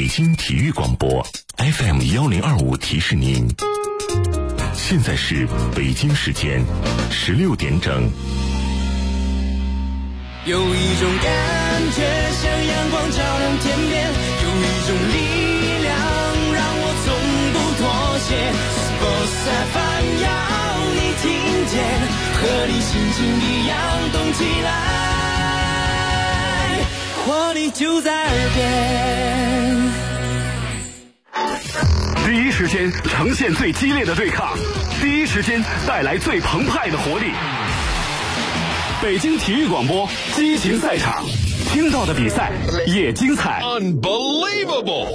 北京体育广播 FM1025提示您，现在是北京时间16点整。 有一种感觉像阳光照亮天边，有一种力量让我从不妥协。Sports FM 要你听见，和你心情一样动起来，活力就在耳边。 第一时间呈现最激烈的对抗，第一时间带来最澎湃的活力。北京体育广播激情赛场，听到的比赛也精彩。 Unbelievable！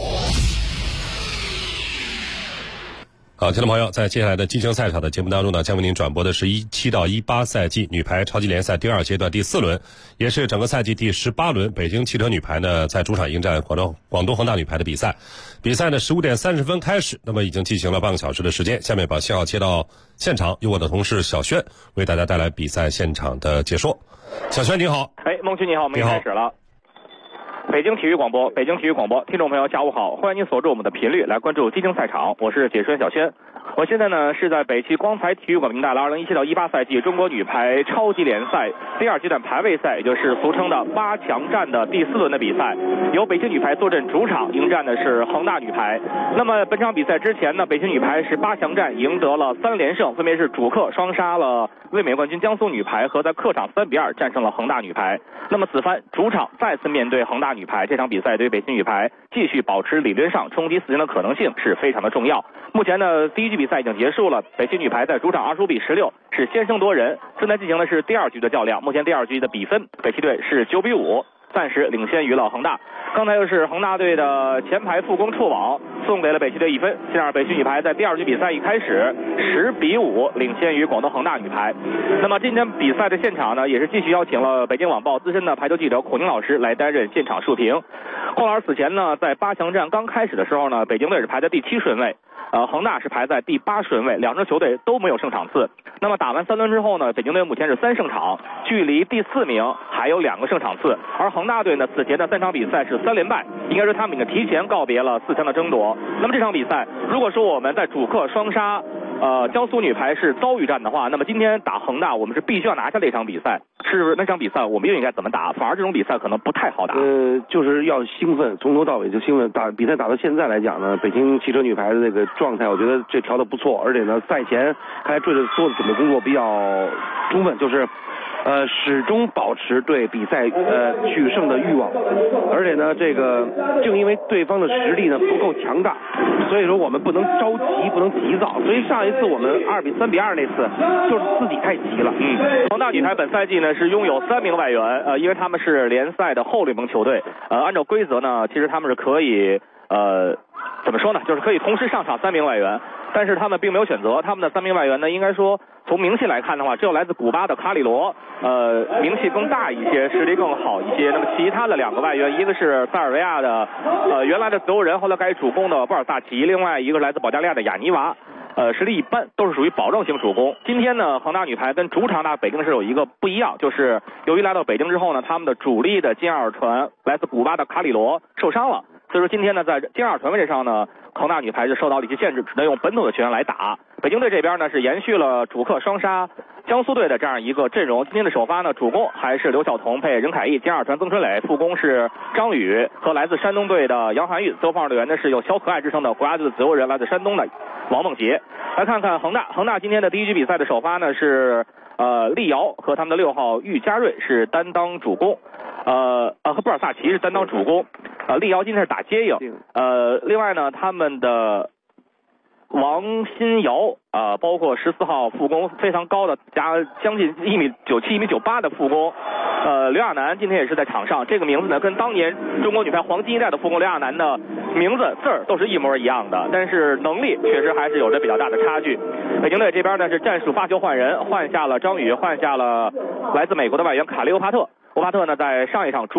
好，听众朋友，在接下来的激情赛场的节目当中呢，将为您转播的是17到18赛季女排超级联赛第2阶段第4轮，也是整个赛季第18轮，北京汽车女排呢在主场迎战广东恒大女排的比赛。比赛呢15点30分开始，那么已经进行了半个小时的时间。下面把信号接到现场，由我的同事小轩为大家带来比赛现场的解说。小轩你好。 孟旭你好，我们已经开始了。北京体育广播，听众朋友下午好，欢迎您锁住我们的频率来关注激情赛场，我是解说员小轩。我现在呢是在北汽光彩体育馆明带了2017到18赛季中国女排超级联赛第2阶段排位赛，也就是俗称的8强战的第4轮的比赛，由北京女排坐镇主场迎战的是恒大女排。那么本场比赛之前呢，北京女排是8强战赢得了3连胜，分别是主客双杀了卫冕冠军江苏女排和在客场3比2战胜了恒大女排。那么此番主场再次面对恒大女排，这场比赛对于北京女排继续保持理论上冲击4强的可能性是非常的重要。目前呢，第1局比赛已经结束了，北京女排在主场25比16是先声夺人，正在进行的是第2局的较量。目前第2局的比分，北汽队是9比5，暂时领先于了恒大。刚才又是恒大队的前排副攻触网送给了北汽队1分，这样北汽女排在第2局比赛一开始10比5领先于广东恒大女排。那么今天比赛的现场呢，也是继续邀请了北京晚报资深的排球记者孔宁老师来担任现场述评。孔老师此前呢，在8强战刚开始的时候呢，北京队是排在第7顺位，恒大是排在第8顺位，两支球队都没有胜场次。那么打完3轮之后呢，北京队目前是3胜场，距离第4名还有2个胜场次，而恒大队呢此前的3场比赛是3连败，应该说他们已经提前告别了4强的争夺。那么这场比赛，如果说我们在主客双杀江苏女排是遭遇战的话，那么今天打恒大我们是必须要拿下这场比赛，是那场比赛我们又应该怎么打？反而这种比赛可能不太好打。 就是要兴奋，从头到尾就兴奋。比赛打到现在来讲呢，北京汽车女排的这个状态，我觉得这调得不错，而且呢，赛前看来做的准备工作比较充分，就是始终保持对比赛取胜的欲望，而且呢，这个正因为对方的实力呢不够强大，所以说我们不能着急，不能急躁。所以上一次我们2比3比2那次，就是自己太急了。 恒大女排本赛季呢是拥有3名外援，因为他们是联赛的后联盟球队，按照规则呢，其实他们是可以怎么说呢，就是可以同时上场3名外援，但是他们并没有选择。他们的3名外援呢，应该说从名气来看的话，只有来自古巴的卡里罗名气更大一些，实力更好一些。那么其他的2个外援，一个是塞尔维亚的原来的自由人后来改主攻的布尔萨奇，另外一个是来自保加利亚的雅尼娃，实力一般，都是属于保证型主攻。今天呢，恒大女排跟主场打北京是有一个不一样，就是由于来到北京之后呢，他们的主力的金二传来自古巴的卡里罗受伤了，所以说今天呢，在金二传位置上呢，恒大女排就受到了一些限制，只能用本土的球员来打。北京队这边呢是延续了主客双杀江苏队的这样一个阵容。今天的首发呢，主攻还是刘晓彤配任凯毅，金二传曾春磊，副攻是张宇和来自山东队的杨涵玉，自由防守队员呢是有小可爱之称的国家队的自由人来自山东的王梦洁。来看看恒大今天的第1局比赛的首发呢是利瑶和他们的6号郁家瑞是担当主攻，和布尔萨奇是担当主攻，利瑶今天是打接应，另外呢他们的王新瑶包括14号副攻非常高的将近1.97米、1.98米的副攻，刘亚楠今天也是在场上。这个名字呢跟当年中国女排黄金一代的副攻刘亚楠的名字字儿都是一模一样的，但是能力确实还是有着比较大的差距。北京队这边呢是战术发球换人，换下了张宇，换下了来自美国的外援卡利欧帕特。欧帕特呢在上一场主场打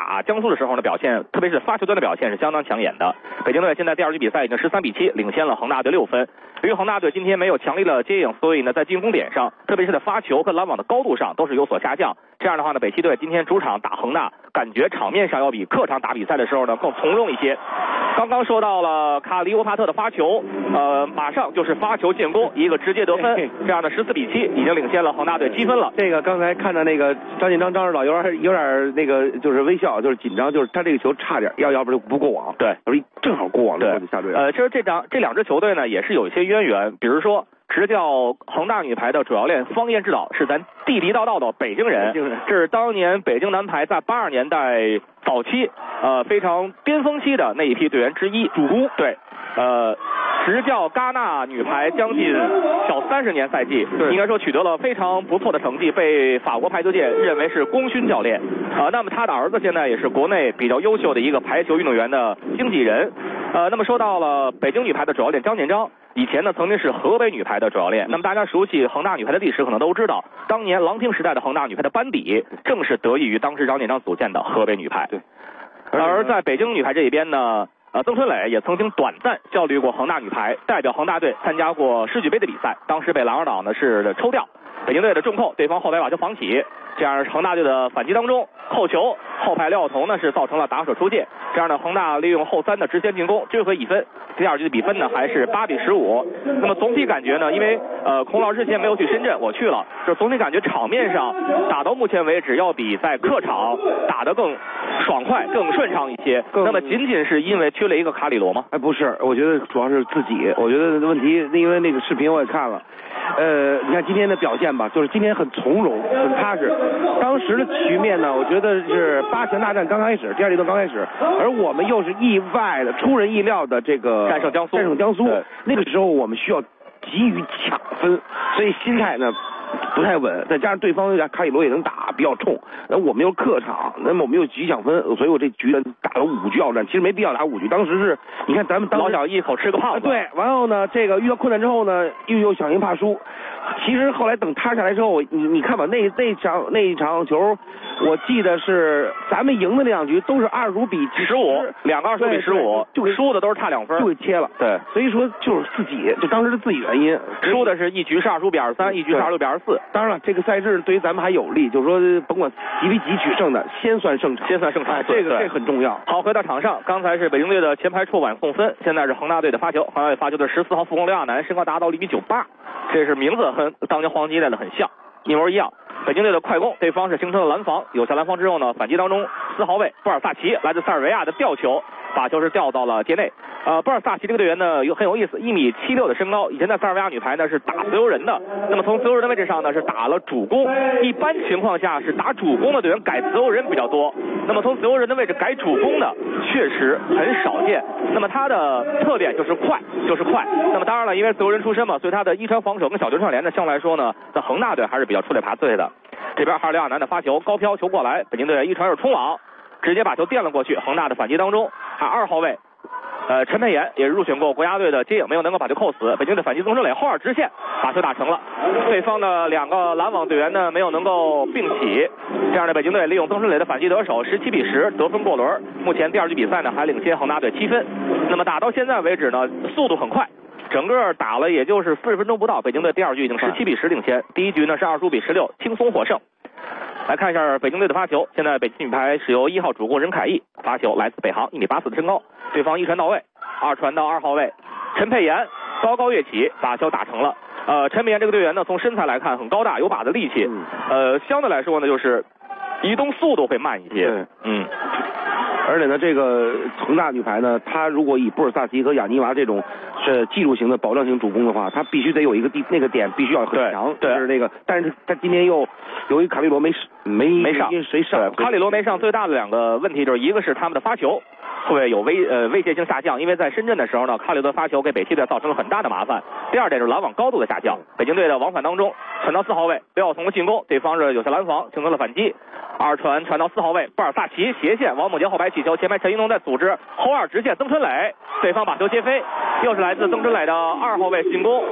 打江苏的时候呢，表现特别是发球端的表现是相当抢眼的。北京队现在第2局比赛已经13-7领先了恒大队6分。由于恒大队今天没有强力的接应，所以呢在进攻点上，特别是在发球和拦网的高度上都是有所下降。这样的话呢，北七队今天主场打恒大，感觉场面上要比客场打比赛的时候呢更从容一些。刚刚说到了卡里欧帕特的发球，马上就是发球建功，一个直接得分，这样的14-7已经领先了恒大队7分了。 这个刚才看到那个张建章张指导有点那个就是微笑，就是紧张，就是他这个球差点要不就不过网， 对， 正好过网的下队。 其实这两支球队呢也是有一些渊源，比如说执教恒大女排的主教练方燕指导是咱地地道道的北京人，这是当年北京男排在80年代早期非常巅峰期的那一批队员之一，主攻。对，执教戛纳女排将近小30年赛季，应该说取得了非常不错的成绩，被法国排球界认为是功勋教练。那么他的儿子现在也是国内比较优秀的一个排球运动员的经纪人。那么说到了北京女排的主教练张建章，以前呢曾经是河北女排的主教练。那么大家熟悉恒大女排的历史，可能都知道，当年郎平时代的恒大女排的班底正是得益于当时张建章组建的河北女排。对。而在北京女排这一边呢，曾春磊也曾经短暂效力过恒大女排，代表恒大队参加过世俱杯的比赛，当时被郎尔岛呢是抽调。北京队的重扣，对方后排把球防起，这样恒大队的反击当中扣球，后排廖晓彤呢是造成了打手出界，这样的恒大利用后三的直线进攻追回1分。第2局的比分呢还是8-15。那么总体感觉呢，因为孔老师之前没有去深圳，我去了，就是总体感觉场面上打到目前为止要比在客场打得更爽快、更顺畅一些。那么仅仅是因为缺了一个卡里罗吗？ 不是，我觉得主要是自己。我觉得问题，因为那个视频我也看了。你看今天的表现吧，就是今天很从容、很踏实。当时的局面呢，我觉得是8强大战刚开始，第2阶段刚开始，而我们又是意外的、出人意料的这个战胜江苏。 那个时候我们需要急于抢分，所以心态呢不太稳，再加上对方卡里罗也能打，比较冲，那我们又客场，那么我们又急抢分，所以我这局呢打了5局要战，其实没必要打5局。当时是，你看咱们老小一口吃个胖子。 对，然后呢，这个遇到困难之后呢，又想赢怕输。其实后来等他下来之后，你看吧，那一场球，我记得是咱们赢的那2局都是25-15， 两个25比15，就输的都是差2分， 就给切了。对，所以说就是自己，就当时是自己原因， 输的是一局是25比23，一局是26比24。 当然了，这个赛制对于咱们还有利，就是说甭管几比几取胜的，先算胜场，这很重要。 好，回到场上，刚才是北京队的前排触板送分，现在是恒大队的发球，恒大队发球的14号副攻刘亚楠，身高达到1米98，这是名字和当年黄金带的很像，一模一样。北京队的快攻，对方是形成了拦防，有下拦防之后呢，反击当中4号位布尔萨奇来自塞尔维亚的吊球，把球是吊到了界内。布尔萨奇这个队员呢很有意思，1米76的身高，以前在塞尔维亚女排呢是打自由人的，那么从自由人的位置上呢是打了主攻，一般情况下是打主攻的队员改自由人比较多，那么从自由人的位置改主攻的确实很少见。那么他的特点就是快。那么当然了，因为自由人出身嘛，所以他的一传防守跟小球串联呢，相对来说呢，在恒大队还是比较出类拔萃的。这边哈尔刘亚楠的发球高飘球过来，北京队一传2冲网，直接把球垫了过去。恒大的反击当中，还2号位陈佩妍也入选过国家队的接应，没有能够把球扣死。北京队反击曾春磊后2直线把球打成了，对方的2个拦网队员呢没有能够并起，这样的北京队利用曾春磊的反击得手，17比10得分过轮。目前第2局比赛呢还领先恒大队7分。那么打到现在为止呢，速度很快。整个打了也就是40分钟不到，北京队第2局已经17比10领先，第1局呢是25比16轻松获胜。来看一下北京队的发球，现在北京女排是由1号主攻任凯毅发球，来自北航，1米84的身高，对方一传到位，2传到2号位陈佩妍高高跃起把球打成了。陈佩妍这个队员呢，从身材来看很高大，有把子力气，相对来说呢就是移动速度会慢一些。 而且呢，这个恒大女排呢，她如果以布尔萨奇和雅尼娃这种是技术型的保障型主攻的话，她必须得有一个那个点必须要很强，就是那个。但是她今天又由于卡里罗没上，谁上？ 卡里罗没上，最大的2个问题就是一个是他们的发球会有威胁性下降，因为在深圳的时候呢，卡里罗发球给北七队造成了很大的麻烦。第2点就是拦网高度的下降，北京队的往返当中传到4号位刘晓彤的进攻，对方是有些拦防，形成了反击。2传到4号位布尔萨奇斜线，王梦洁后排起球，前排陈一农在组织后2直线曾春磊，对方把球接飞，又是来自曾春磊的2号位进攻。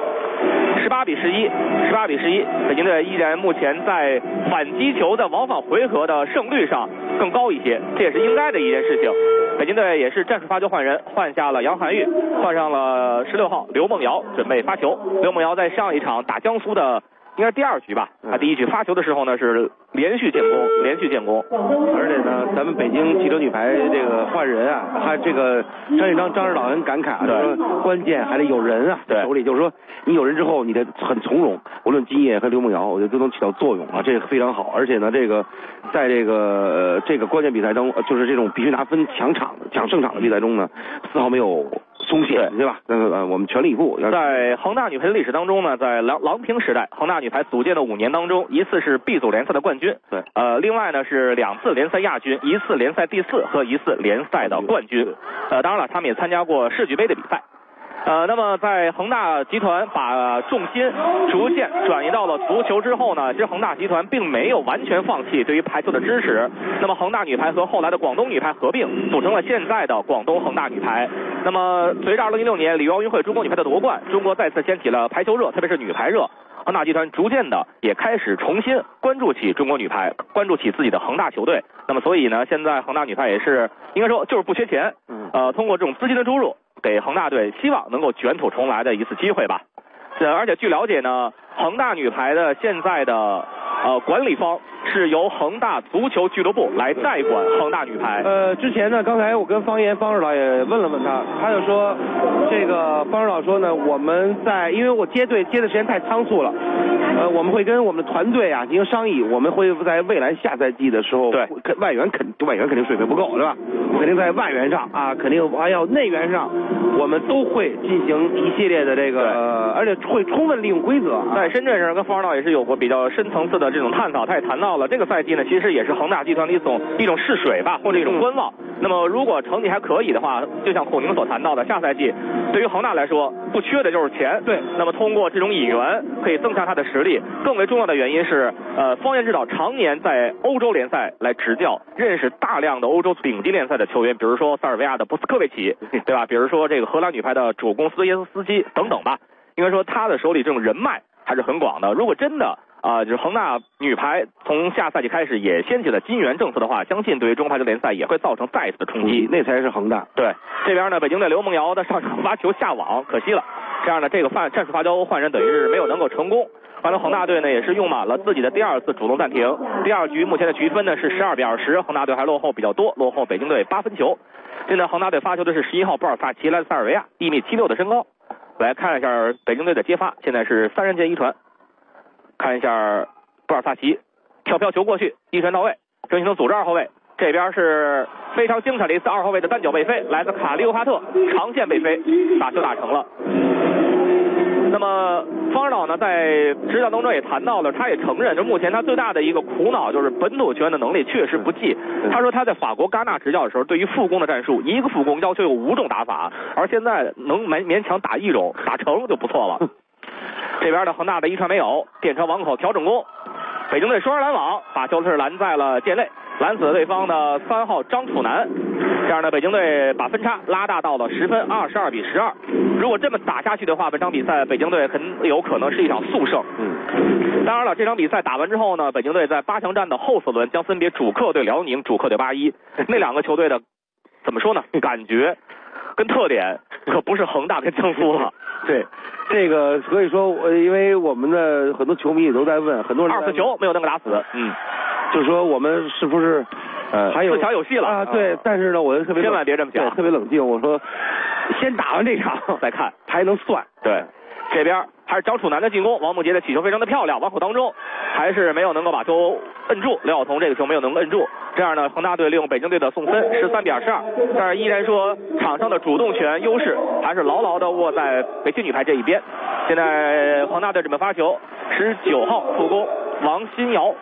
18-11，北京队依然目前在反击球的往返回合的胜率上更高一些，这也是应该的一件事情。北京队也是战术发球换人，换下了杨涵玉，换上了16号刘梦瑶准备发球。刘梦瑶在上一场打江苏的应该是第2局吧，他第1局发球的时候呢是连续建功。 而且呢，咱们北京汽车女排这个换人啊，他这个张建章张指导很感慨啊，说关键还得有人啊，手里就是说你有人之后，你得很从容。无论金叶和刘梦瑶，我觉得都能起到作用啊，这个非常好。而且呢，这个在这个关键比赛中，就是这种必须拿分抢胜场的比赛中呢，丝毫没有松懈，对吧？我们全力以赴。 在恒大女排的历史当中呢，在郎平时代，恒大女排组建的5年当中，一次是 B 组联赛的冠军， 对， 另外呢是2次联赛亚军，一次联赛第4和一次联赛的冠军。当然了，他们也参加过世俱杯的比赛。那么在恒大集团把重心逐渐转移到了足球之后呢，其实恒大集团并没有完全放弃对于排球的支持。那么恒大女排和后来的广东女排合并，组成了现在的广东恒大女排。那么随着2016年里约奥运会中国女排的夺冠，中国再次掀起了排球热，特别是女排热。恒大集团逐渐的也开始重新关注起中国女排，关注起自己的恒大球队。那么所以呢，现在恒大女排也是应该说就是不缺钱，通过这种资金的注入，给恒大队希望能够卷土重来的一次机会吧。而且据了解呢，恒大女排的现在的管理方是由恒大足球俱乐部来代管恒大女排。 之前呢，刚才我跟方指导也问了问他，他就说，这个方指导说呢，我们因为我接队接的时间太仓促了，我们会跟我们的团队啊进行商议，我们会在未来下赛季的时候， 对， 外援肯定水平不够，对吧？肯定在外援上啊，肯定还要内援上，我们都会进行一系列的这个，而且会充分利用规则。 在深圳上跟方指导也是有过比较深层次的这种探讨，他也谈到了这个赛季呢，其实也是恒大集团的一种试水吧，或者一种观望。那么如果成绩还可以的话，就像孔宁所谈到的，下赛季对于恒大来说不缺的就是钱。 对， 那么通过这种引援可以增强他的实力。更为重要的原因是，方言指导常年在欧洲联赛来执教，认识大量的欧洲顶级联赛的球员，比如说塞尔维亚的布斯科维奇，对吧？比如说这个荷兰女排的主攻斯耶斯基等等吧。应该说他的手里这种人脉还是很广的。如果真的就是恒大女排从下赛季开始也掀起了金援政策的话，相信对于中排球联赛也会造成再一次的冲击。 那才是恒大。 对，这边呢，北京队刘梦瑶的上场发球下网，可惜了。这样呢，这个战术发球换人等于是没有能够成功。完了，恒大队呢也是用满了自己的第2次主动暂停。第2局目前的局分呢是12-20，恒大队还落后比较多，落后北京队8分球。现在恒大队发球的是11号布尔萨奇，来自塞尔维亚，1.76米的身高。来看一下北京队的接发，现在是3人接1传。看一下布尔萨奇跳飘球过去，1传到位，郑兴腾组织2后卫，这边是非常精彩的一次2后卫的单脚背飞，来自卡利欧帕特长线背飞，打球打成了。那么方指导呢在执教当中也谈到了，他也承认，就目前他最大的一个苦恼就是本土球员的能力确实不济。他说他在法国戛纳执教的时候，对于副攻的战术，一个副攻要求有5种打法，而现在能勉强打1种，打成就不错了。这边的恒大的1传没有，电传网口调整攻，北京队双人拦网，把球是拦在了界内，拦死对方的3号张楚楠。这样呢，北京队把分差拉大到了10分，22-12。如果这么打下去的话，本场比赛北京队很有可能是一场速胜。当然了，这场比赛打完之后呢，北京队在8强战的后4轮将分别主客对辽宁，主客对81。那2个球队的怎么说呢？感觉跟特点可不是恒大跟江苏了。 对，这个所以说，因为我们的很多球迷也都在问，很多人 2次球没有能给打死。 就是说我们是不是还有 4强有戏了啊？对，但是呢，我特别千万别这么想， 特别冷静。我说，先打完这场再看， 还能算。 对，这边还是张楚楠的进攻，王梦洁的起球非常的漂亮，网口当中还是没有能够把球摁住，刘晓彤这个球没有能够摁住。这样呢，恒大队利用北京队的送分13-12，但是依然说场上的主动权优势还是牢牢的握在北京女排这一边。现在恒大队准备发球，19号副攻王新瑶。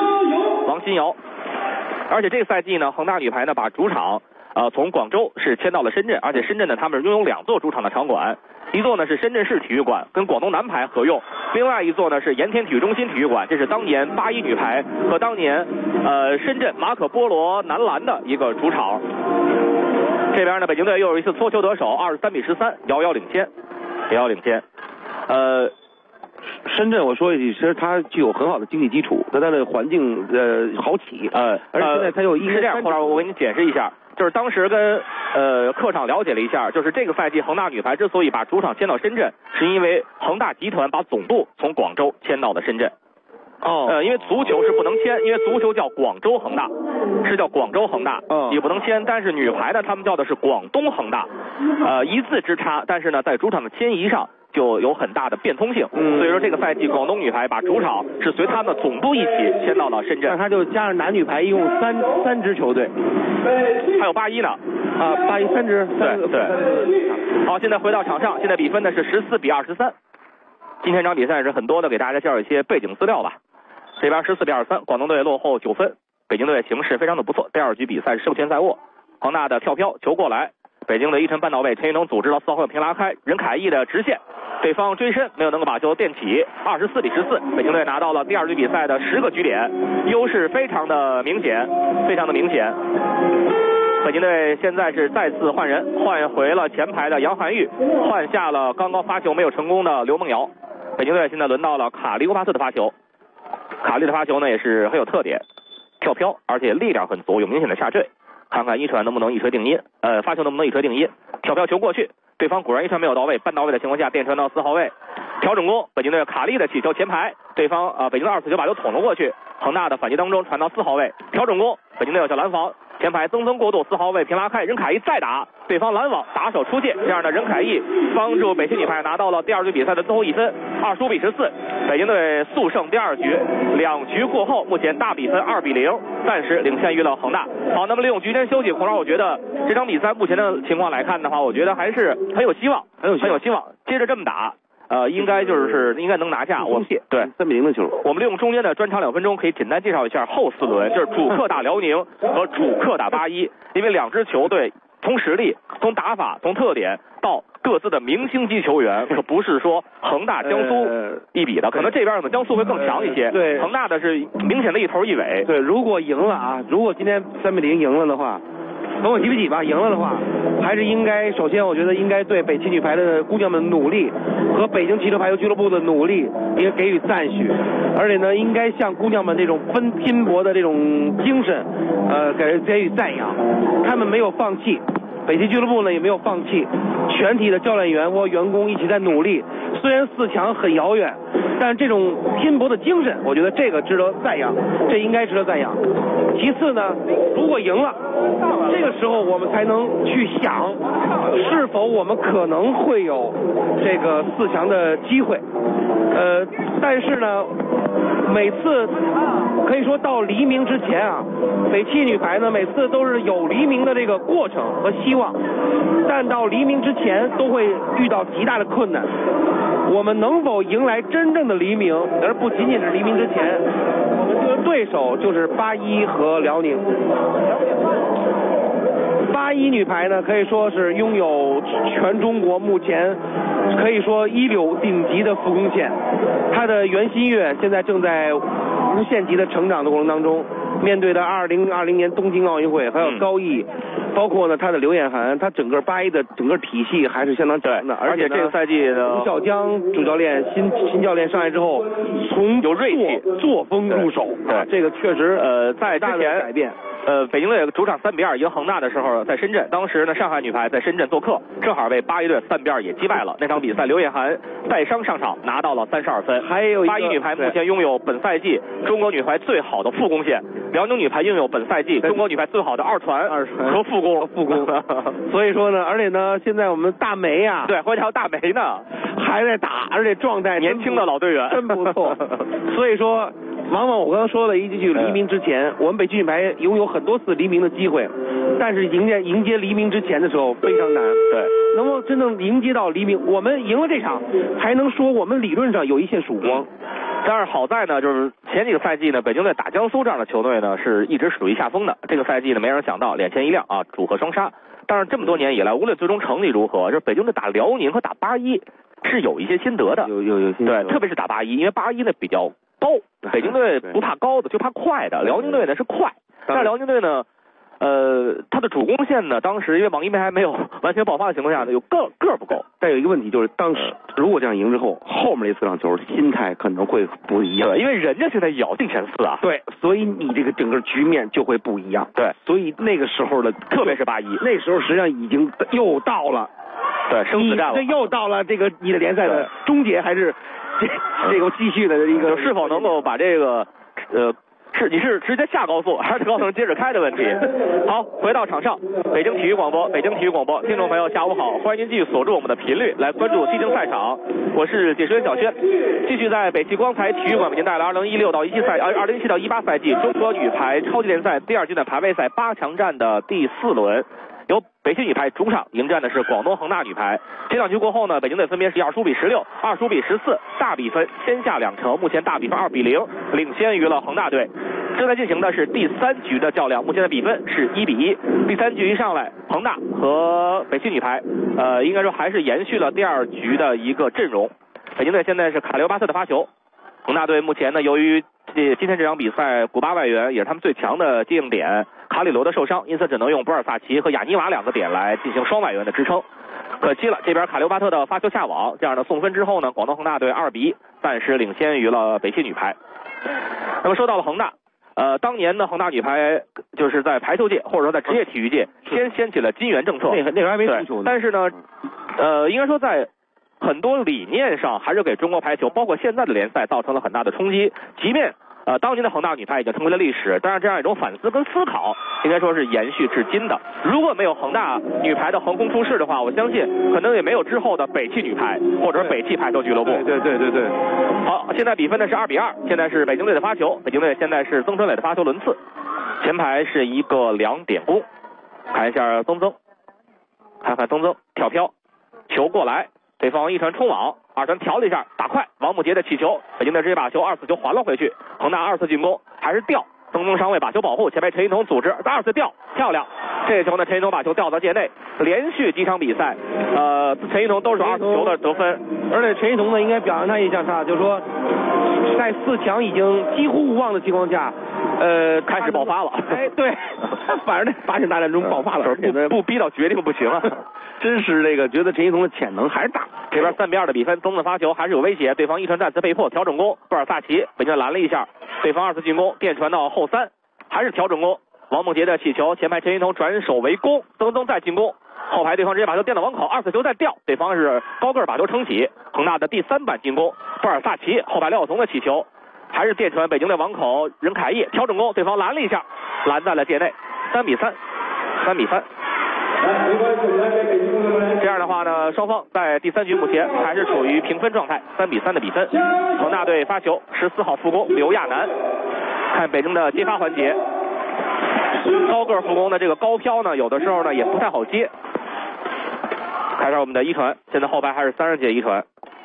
而且这个赛季呢，恒大女排呢把主场从广州是迁到了深圳，而且深圳呢他们拥有2座主场的场馆，一座呢是深圳市体育馆，跟广东男排合用；另外一座呢是盐田体育中心体育馆，这是当年81女排和当年深圳马可波罗男篮的一个主场。这边呢，北京队又有一次搓球得手，23-13，遥遥领先。 深圳我说一句，其实它具有很好的经济基础，它的环境好起，而且现在它有是这样，后来我给你解释一下，就是当时跟客场了解了一下，就是这个赛季恒大女排之所以把主场迁到深圳，是因为恒大集团把总部从广州迁到了深圳。因为足球是不能迁，因为足球叫广州恒大，是叫广州恒大，也不能迁。但是女排呢，他们叫的是广东恒大，一字之差，但是呢，在主场的迁移上就有很大的变通性。所以说这个赛季广东女排把主场是随他们的总部一起迁到了深圳。 那他就加上男女排一共三支球队， 还有81呢。 81 3支， 对。好，现在回到场上，现在比分呢是14比23。今天这场比赛是很多的，给大家介绍一些背景资料吧。这边14比23，广东队落后9分。北京队形势非常的不错，第2局比赛胜券在握。恒大的跳飘球过来，北京的一晨半到位，陈一农组织了4号位平拉开，任凯毅的直线，对方追身没有能够把球垫起，24比14，北京队拿到了第2局比赛的10个局点，优势非常的明显，非常的明显。北京队现在是再次换人，换回了前排的杨涵玉，换下了刚刚发球没有成功的刘梦瑶。北京队现在轮到了卡利欧帕斯的发球，卡利的发球呢也是很有特点，跳飘，而且力量很足，有明显的下坠。看看一传能不能一锤定音，发球能不能一锤定音？跳飘球过去，对方果然一传没有到位，半到位的情况下电传到4号位，调整攻，北京队卡利的起球前排，对方北京的2次球把球捅了过去，恒大的反击当中传到4号位，调整攻，北京队有小拦防。前排增过渡，4号位平拉开，任凯毅再打，对方拦网打手出界，这样的任凯毅帮助北京女排拿到了第2局比赛的最后1分，25比14，北京队速胜第2局，2局过后，目前大比分2比0，暂时领先于了恒大。好，那么利用局间休息，孔老师，我觉得这场比赛目前的情况来看的话，我觉得还是很有希望，很有希望，接着这么打。应该能拿下。对 3比0的球。 我们利用中间的专场2分钟，可以简单介绍一下后4轮，就是主客打辽宁和主客打81，因为2支球队从实力、从打法、从特点到各自的明星级球员，可不是说恒大、江苏一比的，可能这边呢江苏会更强一些。 对， 恒大的是明显的一头一尾。 对，如果赢了啊，如果今天3比0赢了的话。甭管几比几吧，赢了的话，还是应该首先我觉得应该对北汽女排的姑娘们努力和北京汽车排球俱乐部的努力应该给予赞许，而且呢，应该向姑娘们这种拼搏的这种精神，给予赞扬。他们没有放弃，北汽俱乐部呢也没有放弃，全体的教练员和员工一起在努力。虽然4强很遥远，但这种拼搏的精神，我觉得这个值得赞扬，这应该值得赞扬。其次呢，如果赢了，这个时候我们才能去想，是否我们可能会有这个4强的机会。但是呢，每次可以说到黎明之前啊，北汽女排呢每次都是有黎明的这个过程和希望，但到黎明之前都会遇到极大的困难。我们能否迎来真正的黎明，而不仅仅是黎明之前？我们这个对手就是81和辽宁。81女排呢，可以说是拥有全中国目前可以说一流顶级的副攻线。她的袁心玥现在正在无限级的成长的过程当中，面对的2020年东京奥运会，还有高毅，包括呢她的刘艳涵，她整个81的整个体系还是相当强的。 而且这个赛季的吴小江主教练新教练上来之后，从有锐气作风入手， 对这个确实在之前改变。 北京队主场3比2赢恒大的时候，在深圳，当时呢上海女排在深圳做客，正好被81队3比2也击败了。那场比赛刘艳涵带伤上场，拿到了32分。 还有 81女排目前拥有本赛季中国女排最好的副攻线，辽宁女排拥有本赛季中国女排最好的二传和副攻。 所以说呢，而且呢，现在我们大梅啊， 对，还有大梅呢， 还在打，而且状态年轻的老队员真不错。所以说，往往我刚刚说了一句黎明之前，我们北汽女排拥有很多次黎明的机会，但是迎接黎明之前的时候非常难。 对， 能够真正迎接到黎明，我们赢了这场，才能说我们理论上有一线曙光。 但是好在呢，就是前几个赛季呢，北京队打江苏这样的球队呢，是一直属于下风的。这个赛季呢，没人想到脸前一亮啊，主客双杀。但是这么多年以来，无论最终成绩如何，就是北京队打辽宁和打81是有一些心得的。 有心得。 对，特别是打81，因为81呢比较高，北京队不怕高的，就怕快的。辽宁队呢是快，但是辽宁队呢， 他的主攻线呢，当时因为王一梅还没有完全爆发的情况下呢，有个儿不够。 再有一个问题就是，当时如果这样赢之后，后面这4场球心态可能会不一样。 对，因为人家现在也要进前4啊。 对，所以你这个整个局面就会不一样。 对， 所以那个时候的， 特别是81， 那时候实际上已经又到了， 对，生死战了。 这又到了这个你的联赛的终结，还是这个继续的一个是否能够把这个你是直接下高速还是高速接着开的问题。好，回到场上，北京体育广播，听众朋友下午好，欢迎您继续锁住我们的频率来关注激情赛场，我是解说员小轩，继续在北汽光彩体育馆为您带来2017到18赛季中国女排超级联赛第2阶段排位赛8强战的第4轮。由北汽女排主场迎战的是广东恒大女排。这场局过后呢，北京队分别是25比16、25比14，大比分先下2城，目前大比分2比0，领先于了恒大队。正在进行的是第3局的较量，目前的比分是1比1。第3局一上来，恒大和北汽女排，应该说还是延续了第2局的一个阵容。北京队现在是卡利欧巴特的发球，恒大队目前呢，由于今天这场比赛古巴外援也是他们最强的接应点卡里罗的受伤，因此只能用博尔萨奇和雅尼瓦2个点来进行双外援的支撑。可惜了，这边卡留巴特的发球下网，这样的送分之后呢，广东恒大队2比1暂时领先于了北汽女排。那么说到了恒大，当年的恒大女排就是在排球界或者说在职业体育界先掀起了金元政策， 那时候还没足球呢。 但是呢，应该说在很多理念上还是给中国排球，包括现在的联赛造成了很大的冲击。即便当年的恒大女排已经成为了历史，但是这样一种反思跟思考，应该说是延续至今的。如果没有恒大女排的横空出世的话，我相信可能也没有之后的北汽女排或者是北汽排球俱乐部。 对。 好，现在比分呢是2比2，现在是北京队的发球，北京队现在是曾春磊的发球轮次，前排是一个2点攻，看一下曾，看曾跳飘，球过来。对方一传冲网，2传调了一下，打快，王慕杰的起球，北京队直接把球2次球还了回去。恒大2次进攻还是吊，曾上位把球保护，前被陈一桐组织2次吊，漂亮。这个球呢，陈一桐把球吊到界内，连续几场比赛，陈一桐都是20球的得分， 而且陈一桐呢，应该表扬他一下，就是说在4强已经几乎无望的情况下， 开始爆发了。 哎，对，反而在8强大战中爆发了， 不逼到绝境不行啊。 真是这个，觉得陈一桐的潜能还是大。 这边3比2的比分，曾的发球还是有威胁，对方一传再次被迫调整攻，布尔萨奇北京拦了一下，对方2次进攻电传到后3，还是调整攻，王梦杰的起球，前排陈一桐转手为攻，曾再进攻，后排对方直接把球垫到网口，2次球再吊，对方是高个把球撑起，恒大的第3板进攻，布尔萨奇后排廖晓彤的起球，还是电传北京的网口，任凯毅调整攻，对方拦了一下，拦在了界内，3比3。这样的话呢，双方在第3局目前还是处于平分状态，3比3的比分。恒大队发球，14号副攻刘亚楠，看北京的接发环节，高个副攻的这个高飘呢，有的时候呢也不太好接。开始我们的一传，现在后排还是30届一传，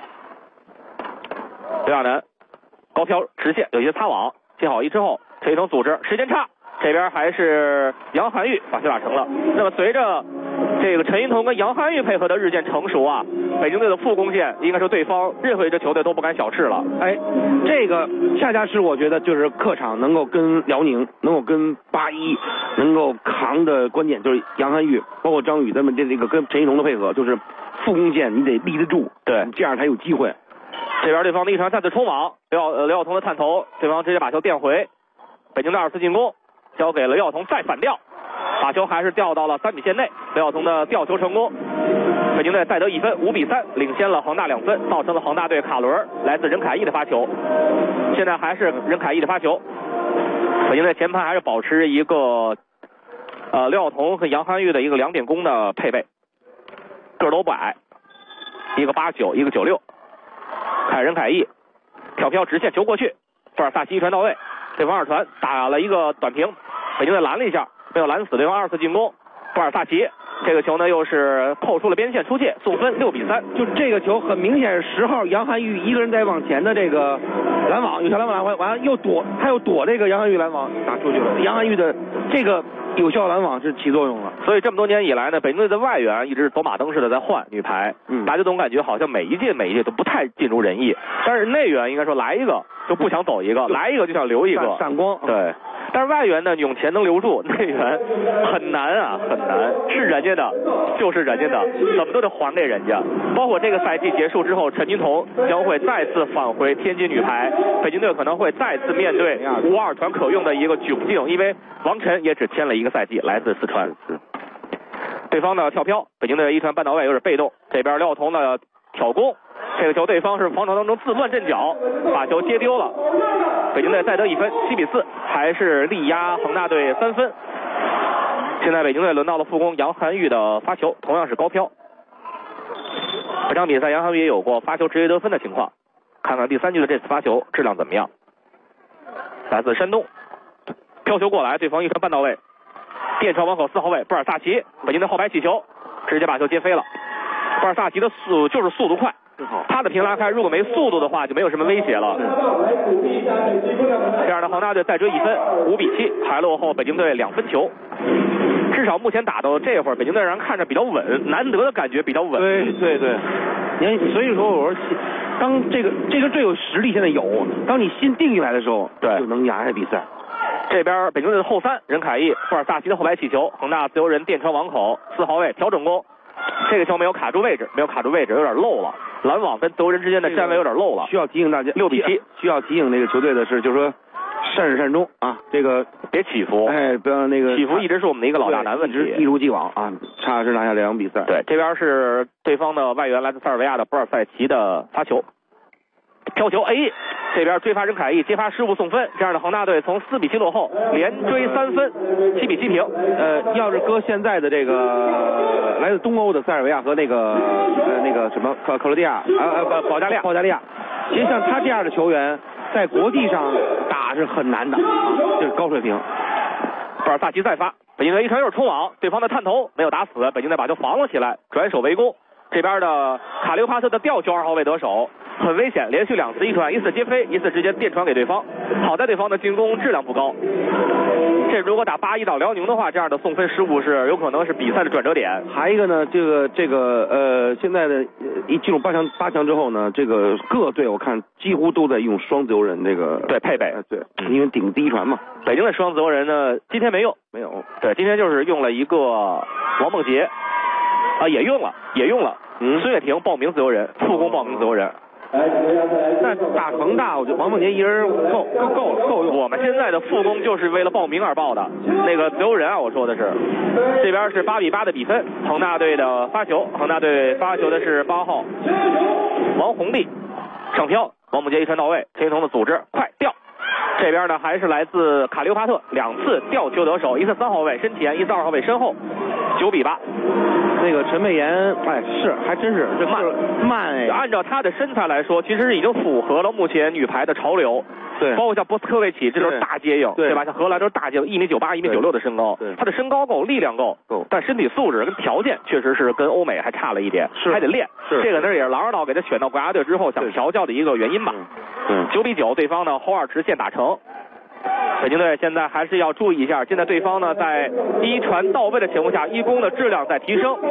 刘亚楠高飘直线有些擦网，接好一之后，陈一桐组织，时间差。这边还是杨涵玉把球打成了。那么随着这个陈一桐跟杨涵玉配合的日渐成熟啊，北京队的副攻线应该说对方任何一支球队都不敢小视了。 哎，这个恰恰是我觉得就是客场能够跟辽宁，能够跟81能够扛的关键，就是杨涵玉包括张宇他们这个跟陈一桐的配合，就是副攻线你得立得住， 对， 这样才有机会。 这边对方的一传再次冲网，刘晓彤的探头，对方直接把球垫回，北京队2次进攻。交给了刘晓彤，再反吊，把球还是吊到了3米线内。刘晓彤的吊球成功，北京队再得1分，5比3，领先了恒大2分，造成了恒大队卡伦来自任凯毅的发球。现在还是任凯毅的发球，北京队前排还是保持一个刘晓彤和杨涵玉的一个2点攻的配备，个都不矮，一个89，一个96。看任凯毅跳飘直线球过去，布尔萨奇一传到位。对方2传打了一个短平，北京队拦了一下，没有拦死，对方2次进攻，布尔萨奇这个球呢又是扣出了边线出界，送分6比3。 就是这个球很明显是10号杨涵玉一个人在往前的这个拦网，有效拦网完了又躲，他又躲这个杨涵玉拦网打出去了。杨涵玉的这个有效拦网是起作用了。 所以这么多年以来呢，北京队的外援一直走马灯似的在换女排，大家总感觉好像每一届都不太尽如人意，但是内援应该说来一个就不想走一个，来一个就想留一个闪光。 对， 但是外援呢，涌前能留住，内援很难啊，很难，是人家的，就是人家的，怎么都得还给人家。包括这个赛季结束之后，陈金童将会再次返回天津女排，北京队可能会再次面对52团可用的一个窘境，因为王晨也只签了一个赛季，来自四川。对方的跳飘，北京队一传半到位有点被动，这边廖彤的挑攻，这个球对方是防守当中自乱阵脚，把球接丢了。北京队再得1分，7-4，还是力压恒大队3分。现在北京队轮到了副攻杨涵玉的发球，同样是高飘。这场比赛杨涵玉也有过发球直接得分的情况，看看第3局的这次发球质量怎么样。来自山东，飘球过来，对方一传半到位，电传网口4号位布尔萨奇，北京队后排起球，直接把球接飞了。布尔萨奇的速度快，他的平拉开如果没速度的话就没有什么威胁了。这样的恒大队再追1分，5-7，还落后北京队2分球。至少目前打到这会儿，北京队让人看着比较稳，难得的感觉比较稳。 对，所以说我说，当这个最有实力现在有，当你心定下来的时候， 对， 就能压下比赛。 这边北京队的后3，任凯毅、布尔萨奇的后排起球，恒大自由人电传网口4号位调整攻，这个球没有卡住位置，有点漏了，拦网跟自由人之间的站位有点漏了。 需要提醒大家，6-7，需要提醒那个球队的是，就是说善始善终啊，这个别起伏， 不要那个起伏一直是我们的一个老大难问题， 一如既往啊，差是拿下2场比赛。 对，这边是对方的外援来自塞尔维亚的博尔塞奇的发球，飘球 A， 这边追发任凯毅，接发失误送分，这样的恒大队从4-7落后，连追3分，7-7平。 要是搁现在的这个来自东欧的塞尔维亚和那个什么克罗地亚保加利亚，其实像他这样的球员在国际上打是很难的，这是高水平。 布尔萨奇再发，北京队一传又是冲网，对方的探头没有打死，北京队把球防了起来，转手围攻。这边的卡留帕特的吊球2号位得手，很危险，连续2次一传，一次接飞，一次直接电传给对方。好在对方的进攻质量不高，这如果打8-1到辽宁的话，这样的送分失误是有可能是比赛的转折点。 还一个呢，现在的进入八强之后呢，这个各队我看几乎都在用双自由人这个对配备， 对，因为顶第一传嘛。 北京的双自由人呢，今天没有，对，今天就是用了一个王梦洁，也用了，孙悦庭报名自由人，副攻报名自由人。 那打恒大，我觉得王梦洁一人够用。 我们现在的副攻就是为了报名而报的，那个自由人啊，我说的是。这边是8-8的比分，恒大队的发球，恒大队发球的是8号王红丽，上飘，王梦洁一传到位，陈一彤的组织快吊。这边呢还是来自卡留帕特2次吊球得手，一次3号位身前，一次2号位身后，9-8。 那个陈佩妍，还真是这慢按照她的身材来说，其实已经符合了目前女排的潮流。 对， 包括像波斯科维奇，这都是大接应，对吧？像荷兰都是大接应，1.98米、1.96米的身高，他的身高够，力量够，但身体素质跟条件确实是跟欧美还差了一点，还得练。这个呢也是郎指导给他选到国家队之后想调教的一个原因吧。9-9，对方呢后2直线打成。北京队现在还是要注意一下，现在对方呢在一传到位的情况下，一攻的质量在提升，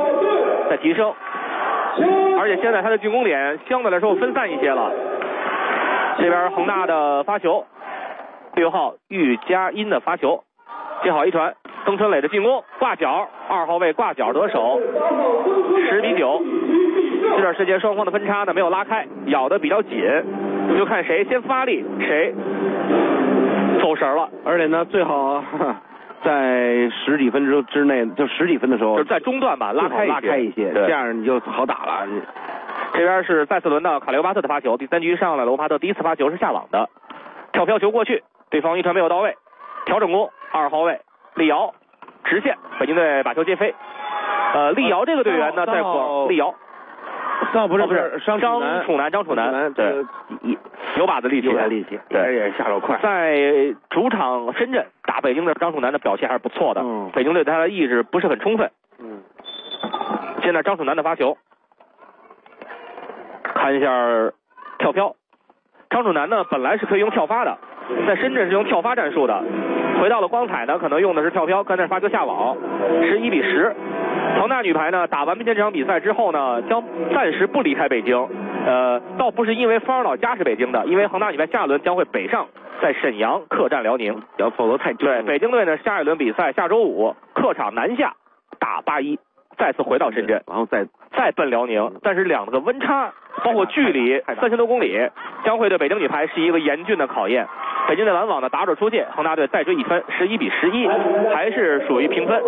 而且现在他的进攻点相对来说分散一些了。这边恒大的发球，6号郁佳音的发球，接好一传，曾春磊的进攻挂角，2号位挂角得手，10-9。这段时间双方的分差呢没有拉开，咬得比较紧，就看谁先发力，谁走神了。 而且呢，最好在10几分之内，就10几分的时候， 就是在中段吧，拉开一些， 这样你就好打了。 这边是再次轮到卡留巴特的发球，第3局上来了，罗巴特第一次发球是下网的，跳飘球过去，对方一传没有到位，调整攻，2号位李瑶直线，北京队把球接飞。李瑶这个队员呢，在李瑶。 不是张楚南，对，有把子力气， 对，而且下手快。 在主场深圳打北京的张楚南的表现还是不错的，北京队他的意志不是很充分。现在张楚南的发球，看一下跳飘。张楚南呢本来是可以用跳发的，在深圳是用跳发战术的，回到了光彩呢可能用的是跳飘，跟那发球下网，11-10。恒大女排呢打完明天这场比赛之后呢，将暂时不离开北京。倒不是因为方老家是北京的，因为恒大女排下轮将会北上在沈阳客战辽宁， 否则太对。北京队呢，下一轮比赛下周5客场南下打81，再次回到深圳， 然后再奔辽宁。但是两个温差，包括距离3000多公里，将会对北京女排是一个严峻的考验。北京队篮网的打者出界，恒大队再追1分，11比11，还是属于平分，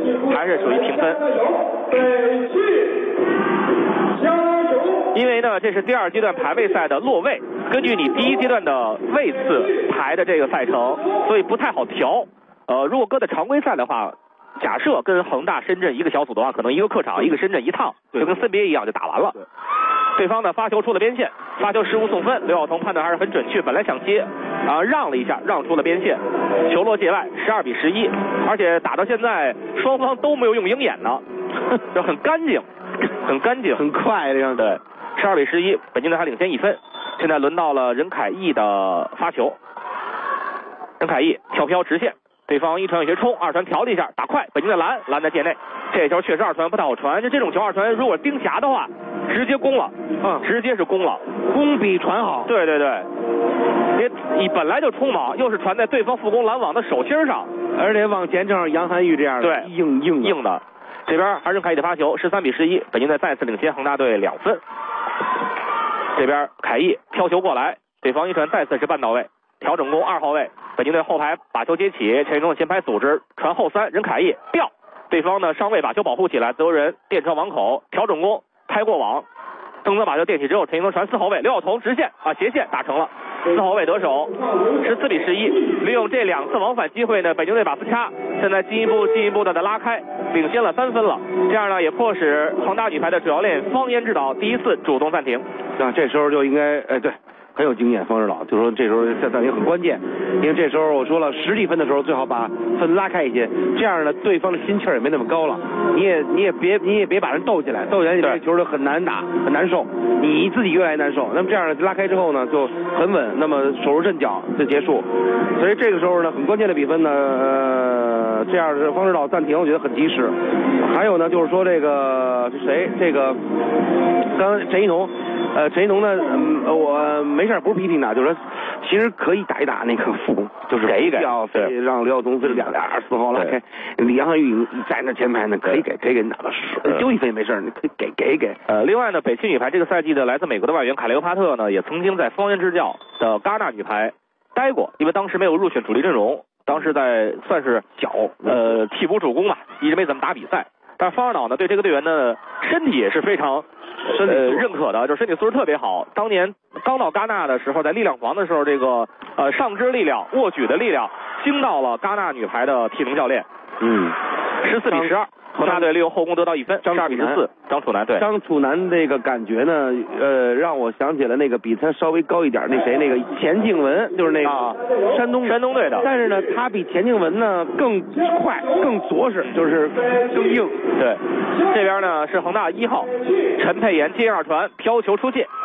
因为呢，这是第2阶段排位赛的落位，根据你第1阶段的位次排的这个赛程，所以不太好调。如果搁在常规赛的话，假设跟恒大、深圳一个小组的话，可能一个客场，一个深圳一趟，就跟 CBA 一样就打完了。对方呢发球出了边线，发球失误送分，刘晓彤判断还是很准确，本来想接让了一下，让出了边线，球落界外，12比11，而且打到现在双方都没有用鹰眼呢，就很干净， 很快这样。 对，12比11，北京队还领先1分。现在轮到了任凯毅的发球，任凯毅跳飘直线，对方一传有些冲，二传调了一下，打快，北京队拦在界内，这球确实二传不太好传，就这种球二传如果盯侠的话，直接攻了，直接是攻了， 攻比传好。 对，你本来就冲嘛，又是传在对方副攻拦网的手心上， 而且往前正好杨涵玉这样的， 对， 硬的。这边还是凯毅的发球，13比11，北京队再次领先恒大队2分。这边凯毅飘球过来，对方一传再次是半到位，调整攻2号位，北京队后排把球接起，陈一中的前排组织传后3，任凯毅吊，对方呢上位把球保护起来，自由人垫传网口，调整攻拍过网，邓泽把球垫起之后，陈一中传4号位，刘晓彤直线斜线打成了，4号位得手，14比11。利用这2次往返机会呢，北京队把分差现在进一步的拉开，领先了3分了。这样呢，也迫使恒大女排的主教练方嫣指导第一次主动暂停。 这时候就应该对。很有经验，方指导就说这时候暂停很关键，因为这时候我说了10几分的时候最好把分拉开一些，这样呢对方的心气儿也没那么高了，你也别把人斗起来，你这球就很难打，很难受，你自己越来越难受。那么这样呢拉开之后呢就很稳，那么手入阵脚就结束。所以这个时候呢很关键的比分呢，这样的方指导暂停我觉得很及时。还有呢就是说这个是谁？这个刚陈一农。陈一农呢，我没事不是批评他，就是说其实可以打一打那个副攻，就是给一给， 让刘晓彤2-2 4号拉开，杨涵玉在那前排呢，可以给你打到丢1分也没事，你可以给。 另外呢，北汽女排这个赛季的来自美国的外援卡雷欧帕特呢，也曾经在方嫣执教的戛纳女排待过，因为当时没有入选主力阵容，当时在算是替补主攻嘛，一直没怎么打比赛。但是方指导呢对这个队员的身体也是非常认可的，就是身体素质特别好。当年刚到戛纳的时候，在力量房的时候，这个上肢力量、握举的力量惊到了戛纳女排的体能教练。14比12，恒大队利用后攻得到1分，12比14。张楚楠对。 张楚楠这个感觉呢，让我想起了那个比他稍微高一点那个钱静文，就是那个山东队的。 但是呢，他比钱静文呢更快、更着实，就是更硬。 对，这边呢是恒大1号陈佩妍接2传飘球出界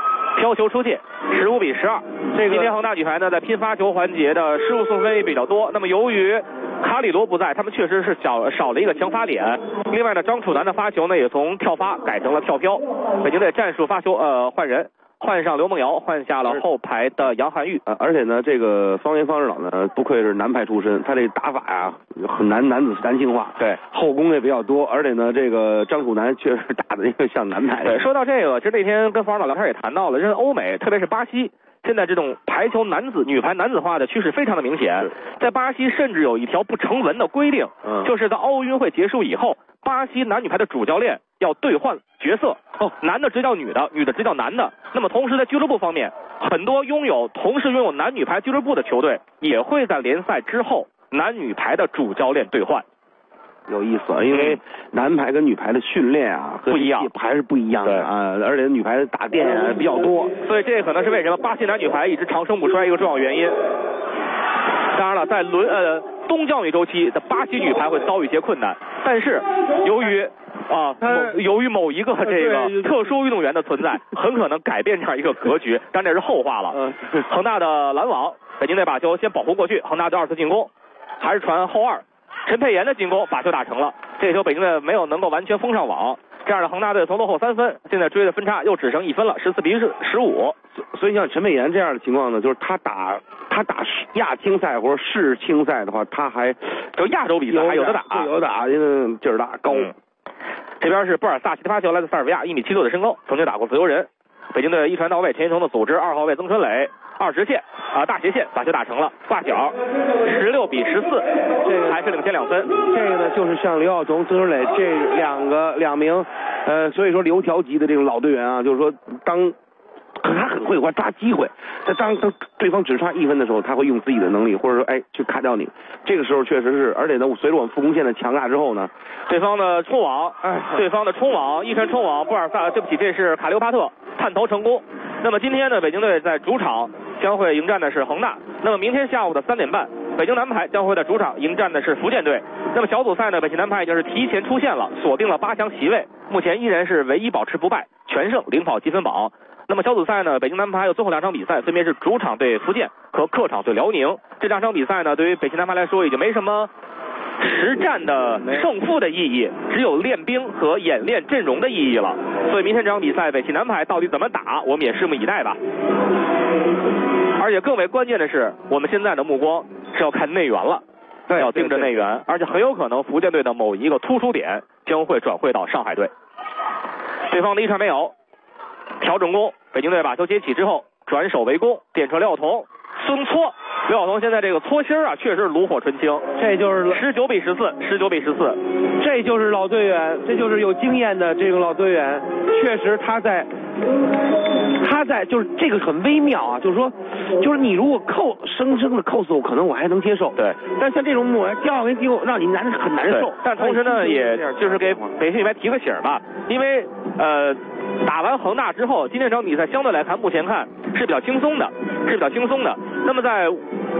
，15比12。今天恒大女排呢在拼发球环节的失误送分也比较多。那么由于卡里罗不在，他们确实是少了一个强发点。另外呢，张楚楠的发球呢也从跳发改成了跳飘。北京队战术发球换人，换上刘梦瑶，换下了后排的杨涵玉。 而且呢，这个方指导呢不愧是男排出身，他这打法呀很男性化， 对， 后攻也比较多。而且呢，这个张楚楠确实打的一个像男排。 对，说到这个，其实那天跟方指导聊天也谈到了，就是欧美，特别是巴西。现在这种排球女排男子化的趋势非常的明显，在巴西甚至有一条不成文的规定，就是在奥运会结束以后，巴西男女排的主教练要兑换角色，男的执教女的，女的执教男的。那么同时在俱乐部方面，很多同时拥有男女排俱乐部的球队也会在联赛之后男女排的主教练兑换。 有意思，因为男排跟女排的训练啊不一样， 还是不一样的啊，而且女排的打电比较多， 所以这可能是为什么巴西男女排一直长盛不衰一个重要原因。当然了，在冬降雨周期的巴西女排会遭遇一些困难，但是由于某一个这个特殊运动员的存在，很可能改变这样一个格局，但这是后话了。恒大的拦网，北京队把球先保护过去，恒大的2次进攻还是传后2。陈佩妍的进攻把球打成了，这球北京队没有能够完全封上网，这样的恒大队从落后3分，现在追的分差又只剩1分了，14比15。 所以像陈佩妍这样的情况呢，就是他打他打亚青赛或者世青赛的话，他还就亚洲比赛还有的打， 有的打，因为劲儿大高。 这边是布尔萨奇的发球，来自塞尔维亚，1.76米的身高，曾经打过自由人。北京队一传到位，陈一桐的组织，2号位曾春磊，20线大斜线把球打成了挂角，16比14，这个还是领先2分。 这个呢，就是像刘晓彤、曾春磊这两名，所以说留条级的这种老队员啊，就是说可他很会抓机会，当对方只差1分的时候，他会用自己的能力，或者说去卡掉你。这个时候确实是，而且呢，随着我们副攻线的强大之后呢， 对方的冲网，一传冲网，布尔萨，对不起，这是卡留帕特探头成功。那么今天呢，北京队在主场将会迎战的是恒大。那么明天下午的3点半，北京男排将会在主场迎战的是福建队。那么小组赛呢，北京男排已经是提前出线了，锁定了8强席位，目前依然是唯一保持不败，全胜领跑积分榜。那么小组赛呢，北京男排有最后2场比赛，分别是主场对福建和客场对辽宁。这2场比赛呢，对于北京男排来说已经没什么实战的胜负的意义，只有练兵和演练阵容的意义了。所以明天这场比赛，北京男排到底怎么打，我们也拭目以待吧。而且更为关键的是，我们现在的目光是要看内援了，要盯着内援，而且很有可能福建队的某一个突出点将会转会到上海队。对方的一传没有，调整攻，北京队把球接起之后转手为攻，电传廖晓彤，孙搓。刘晓彤现在这个搓心啊，确实是炉火纯青， 这就是 19比14，19比14， 这就是老队员，这就是有经验的这个老队员，确实他在就是这个很微妙啊，就是你如果生生的扣死我，可能我还能接受， 对， 但像这种掉给我让你很难受。 但同时呢，也就是给北京女排提个醒吧，因为打完恒大之后，今天这场比赛相对来看，目前看是比较轻松的，那么在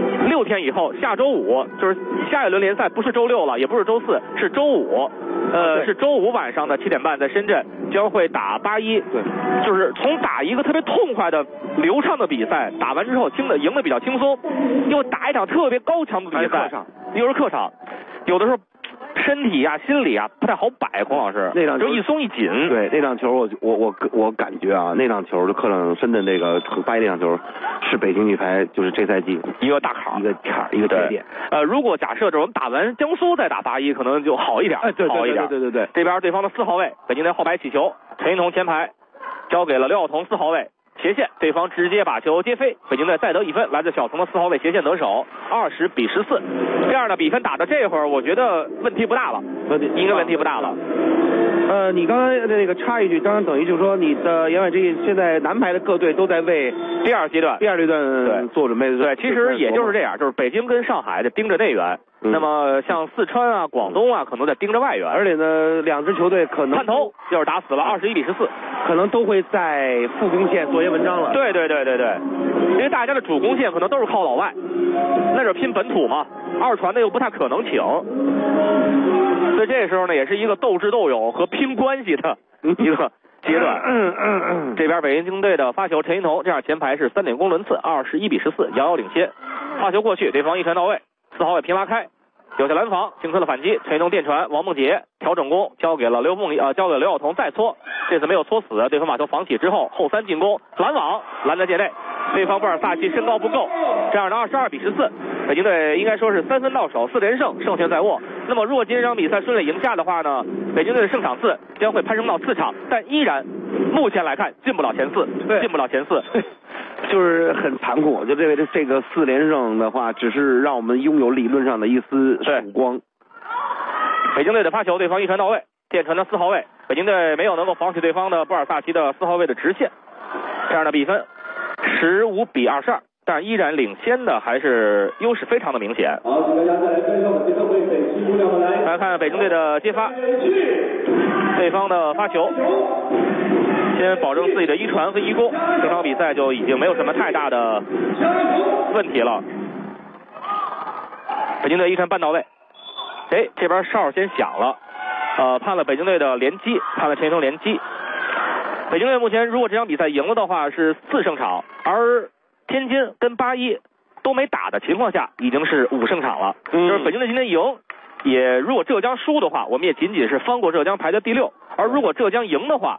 6天以后，下周5就是下一轮联赛，不是周6了，也不是周4，是周5。是周5晚上的7点半，在深圳将会打81。 对， 就是从打一个特别痛快的、流畅的比赛，打完之后赢得比较轻松，又打一场特别高强度的比赛，又是客场，有的时候身体啊、心理啊不太好摆。孔老师， 那场球就一松一紧。 对，那场球我感觉啊，那场球就客场深圳这个81那场球是北京女排就是这赛季一个大坎， 一个节点。 如果假设我们打完江苏再打81，可能就好一点，好一点。 对。 这边对方的4号位，北京队后排起球，陈一桐前排交给了刘晓彤4号位。斜线，对方直接把球接飞，北京队再得1分，来自小童的4号位斜线得手，20比14。这样的比分打到这会儿，我觉得问题不大了，应该问题不大了。 你刚才那个插一句，刚刚等于就是说你的言外之意，现在男排的各队都在为第二阶段做准备。 对，其实也就是这样，就是北京跟上海在盯着内援。那么像四川啊、广东啊，可能在盯着外援， 而且呢，2支球队可能探头就是打死了21比14， 可能都会在副攻线做些文章了。 对，因为大家的主攻线可能都是靠老外，那是拼本土嘛，二传的又不太可能请，所以这时候呢，也是一个斗智斗勇和拼关系的一个阶段。这边北京队的发球陈一桐，这样前排是3点攻轮次，21比14，遥遥领先。发球过去，对方一传到位，4号位平拉开，有下拦防，形成了反击。陈一桐电传，王梦洁调整攻，交给了刘晓彤再搓，这次没有搓死，对方把球防起之后，后3进攻，拦网，拦在界内。对方布尔萨奇身高不够，这样的22比14，北京队应该说是3分到手，4连胜，胜权在握。那么如果今天这场比赛顺利赢下的话呢，北京队的胜场次将会攀升到4场，但依然目前来看进不了前4， 就是很残酷。就这个4连胜的话，只是让我们拥有理论上的一丝曙光。 北京队的发球，对方一传到位，电传的4号位，北京队没有能够防起对方的布尔萨奇的4号位的直线，这样的比分15比22，但依然领先的还是优势非常的明显。来看北京队的接发，对方的发球，先保证自己的一传和一攻，这场比赛就已经没有什么太大的问题了。北京队一传半到位，这边哨先响了，判了北京队的连击，判了陈一桐连击。北京队目前如果这场比赛赢了的话是4胜场，而天津跟81都没打的情况下已经是5胜场了。就是北京队今天赢，也如果浙江输的话，我们也仅仅是翻过浙江排在第6，而如果浙江赢的话，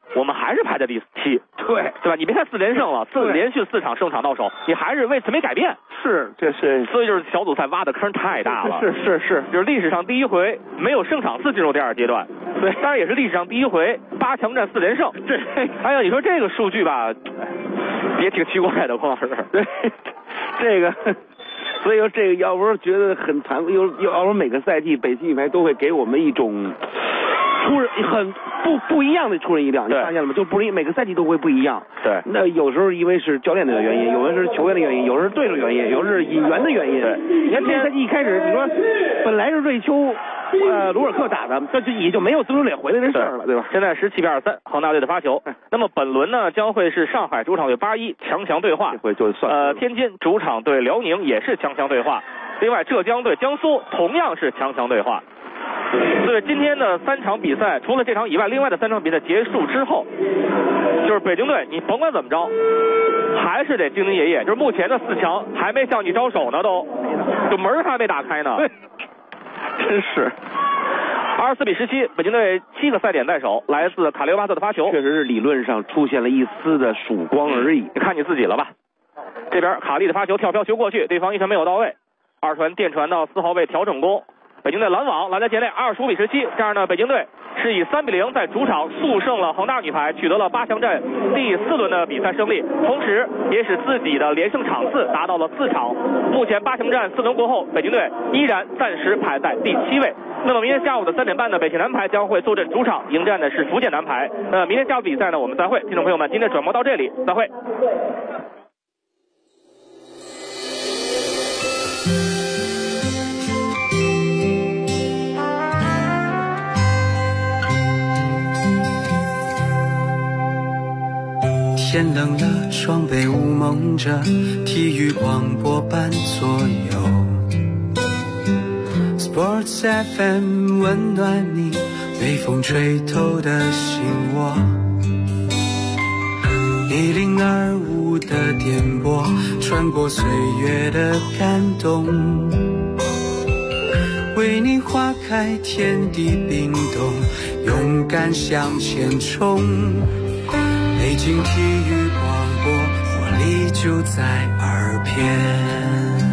我们还是排在第7，对吧？你别看4连胜了，连续4场胜场到手，你还是位置没改变。 这是， 所以就是小组赛挖的坑太大了。 是， 就是历史上第1回没有胜场次进入第2阶段。对，当然也是历史上第1回8强战4连胜。 对， 哎呀，你说这个数据吧，也挺奇怪的，孔老师。 对，这个。所以说这个要不是觉得很要不每个赛季北京女排都会给我们一种很不一样的出人意料，你发现了吗？就不是每个赛季都会不一样。 对， 那有时候因为是教练的原因，有的是球员的原因，有的是对手原因，有的是引援的原因。 对， 你看这个赛季一开始，你说本来是瑞秋鲁尔克打的，这就也就没有曾主磊回来的事儿了，对吧？ 现在17比23，恒大队的发球。那么本轮呢，将会是上海主场对81强对话， 这回就算天津主场对辽宁也是强对话，另外浙江对江苏同样是强对话。所以今天的3场比赛，除了这场以外，另外的3场比赛结束之后，就是北京队，你甭管怎么着，还是得兢兢业业。就是目前的4强还没向你招手呢，就门还没打开呢。 真是。 24比17，北京队7个赛点在手，来自卡利欧巴特的发球， 确实是理论上出现了一丝的曙光而已。 你看你自己了吧。这边卡利的发球跳飘球过去，对方一传没有到位，二传电传到4号位调整攻。北京队拦网拦在前列，25比17，这样呢，北京队是以3比0在主场速胜了恒大女排，取得了8强战第4轮的比赛胜利，同时也使自己的连胜场次达到了4场。目前8强战4轮过后，北京队依然暂时排在第7位。那么明天下午的3点半呢，北京男排将会坐镇主场迎战的是福建男排。明天下午比赛呢，我们再会。听众朋友们，今天转播到这里，再会。 天冷了，窗被雾蒙着，体育广播伴左右。Sports FM 温暖你，被风吹透的心窝。1025的电波，穿过岁月的感动，为你划开天地冰冻，勇敢向前冲。北京体育广播，活力就在耳边。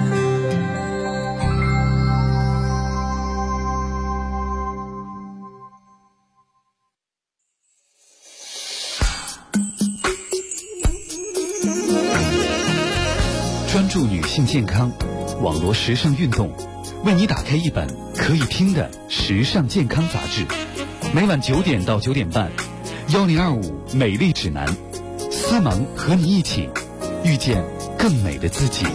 专注女性健康，网络时尚运动，为你打开一本可以听的时尚健康杂志。每晚9点到9点半。1025美丽指南，思萌和你一起遇见更美的自己。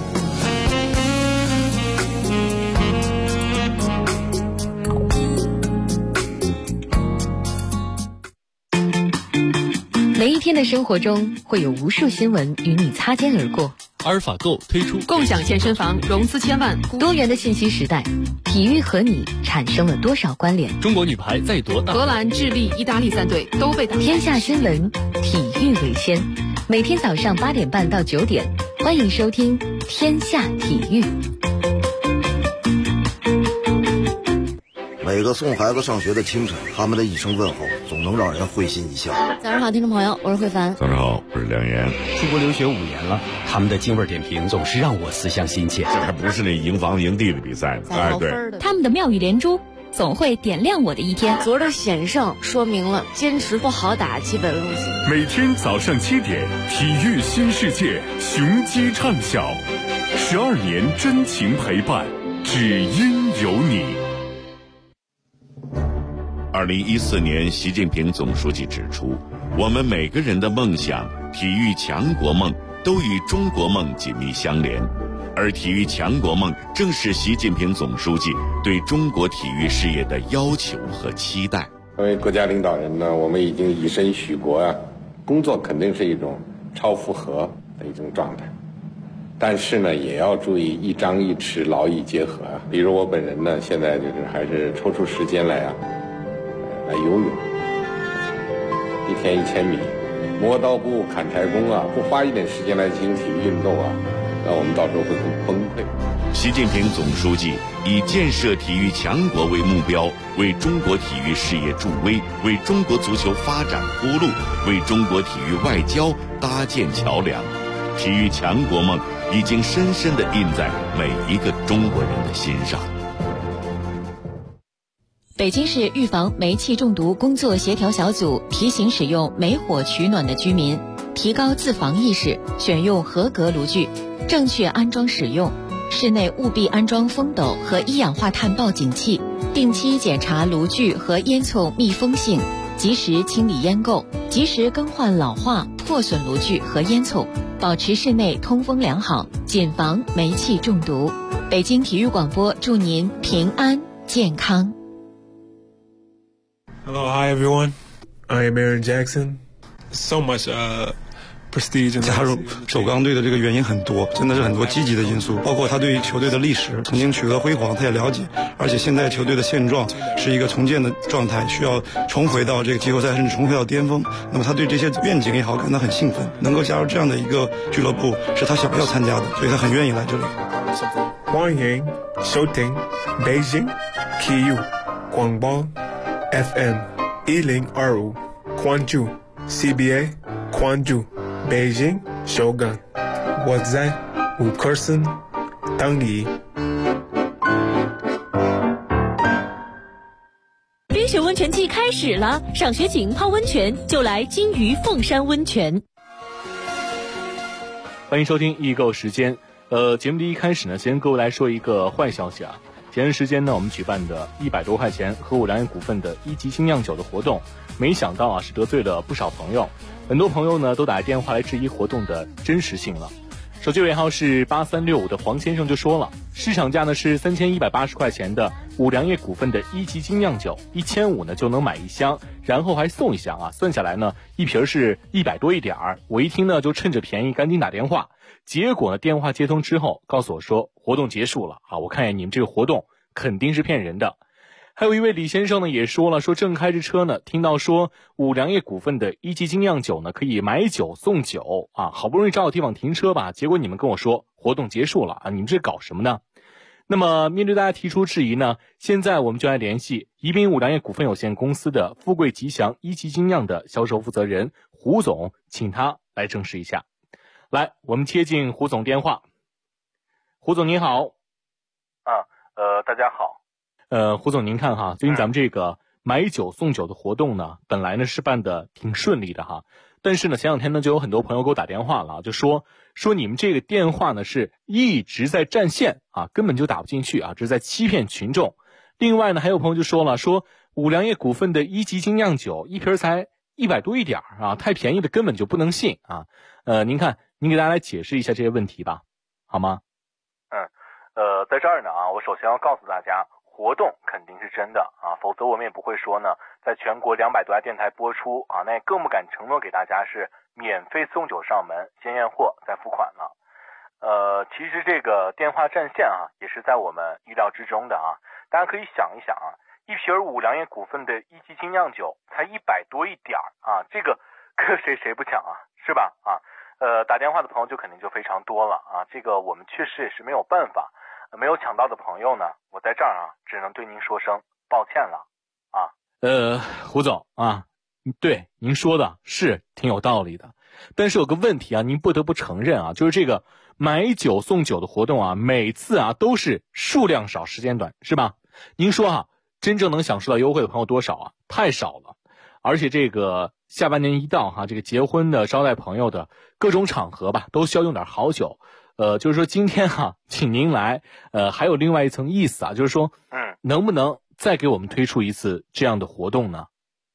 每一天的生活中，会有无数新闻与你擦肩而过。 阿尔法购推出共享健身房融资1000万， 多元的信息时代，体育和你产生了多少关联？ 中国女排再夺大， 荷兰、智利、意大利3队都被打。 天下新闻，体育为先。每天早上8点半到9点，欢迎收听《天下体育》。 每个送孩子上学的清晨，他们的一声问候总能让人会心一笑。 早上好，听众朋友，我是慧凡。 早上好，我是梁岩。 出国留学5年了，他们的京味点评总是让我思乡心切。 这还不是那营房营地的比赛呢，哎，对， 他们的妙语连珠总会点亮我的一天。 昨儿的险胜说明了坚持不好打基本路线。 每天早上7点，体育新世界，雄鸡唱晓，12年真情陪伴，只因有你。 2014年，习近平总书记指出，我们每个人的梦想、体育强国梦都与中国梦紧密相连，而体育强国梦正是习近平总书记对中国体育事业的要求和期待。 作为国家领导人呢，我们已经以身许国啊，工作肯定是一种超负荷的一种状态，但是呢，也要注意一张一弛，劳逸结合啊。比如我本人呢，现在就是还是抽出时间来游泳，1天1000米，磨刀不误砍柴工啊，不花一点时间来进行体育运动啊，那我们到时候会很崩溃。 习近平总书记以建设体育强国为目标，为中国体育事业助威，为中国足球发展铺路，为中国体育外交搭建桥梁。体育强国梦已经深深地印在每一个中国人的心上。 北京市预防煤气中毒工作协调小组提醒使用煤火取暖的居民提高自防意识，选用合格炉具，正确安装使用。室内务必安装风斗和一氧化碳报警器，定期检查炉具和烟囱密封性，及时清理烟垢，及时更换老化、破损炉具和烟囱，保持室内通风良好，谨防煤气中毒。北京体育广播祝您平安健康。 Hello, hi everyone. I am Aaron Jackson. So much prestige. 加入首钢队的这个原因很多，真的是很多积极的因素，包括他对球队的历史曾经取得辉煌，他也了解，而且现在球队的现状是一个重建的状态，需要重回到这个季后赛，甚至重回到巅峰。那么他对这些愿景也好感到很兴奋，能够加入这样的一个俱乐部是他想要参加的，所以他很愿意来这里。 欢迎收听北京体育广播 FM 1025，关注 CBA， 关注北京首钢，我在五棵松等你。 冰雪温泉季开始了，赏雪景、泡温泉就来金鱼凤山温泉。 欢迎收听易购时间。节目的一开始呢，先跟各位来说一个坏消息啊。前段时间呢，我们举办的100多块钱和五粮液股份的一级精酿酒的活动，没想到啊是得罪了不少朋友，很多朋友呢都打电话来质疑活动的真实性了。手机尾号是8365的黄先生就说了，市场价呢是3180块钱的五粮液股份的一级精酿酒，1500呢就能买一箱，然后还送一箱啊，算下来呢一瓶是100多一点儿。我一听呢就趁着便宜赶紧打电话，结果呢电话接通之后告诉我说活动结束了啊，我看见你们这个活动肯定是骗人的。还有一位李先生呢也说了，说正开着车呢，听到说五粮液股份的一级精酿酒呢可以买酒送酒啊，好不容易找到地方停车吧，结果你们跟我说活动结束了啊，你们这搞什么呢？那么面对大家提出质疑呢，现在我们就来联系宜宾五粮液股份有限公司的富贵吉祥一级精酿的销售负责人胡总，请他来证实一下。来，我们接进胡总电话。胡总您好。 大家好。 胡总您看哈，最近咱们这个买酒送酒的活动呢，本来呢是办的挺顺利的哈，但是呢前两天呢就有很多朋友给我打电话了，就说你们这个电话呢是一直在占线啊，根本就打不进去啊，这是在欺骗群众。另外呢还有朋友就说了，说五粮液股份的一级精酿酒一瓶才100多一点啊，太便宜的根本就不能信啊。您看您给大家来解释一下这些问题吧，好吗？ 在这儿呢啊，我首先要告诉大家，活动肯定是真的啊，否则我们也不会说呢，在全国200多家电台播出啊，那也更不敢承诺给大家是免费送酒上门，先验货再付款了。其实这个电话占线啊，也是在我们意料之中的啊。大家可以想一想啊，一瓶五粮液股份的一级精酿酒才100多一点啊，这个谁不抢啊，是吧？啊，打电话的朋友就肯定就非常多了啊，这个我们确实也是没有办法。没有抢到的朋友呢，我在这儿啊，只能对您说声抱歉了啊。 胡总啊，对您说的是挺有道理的，但是有个问题啊，您不得不承认啊，就是这个买酒送酒的活动啊，每次啊都是数量少时间短，是吧？您说啊，真正能享受到优惠的朋友多少啊？太少了。而且这个下半年一到哈，这个结婚的、招待朋友的各种场合吧，都需要用点好酒。就是说今天哈，请您来，还有另外一层意思啊，就是说，能不能再给我们推出一次这样的活动呢？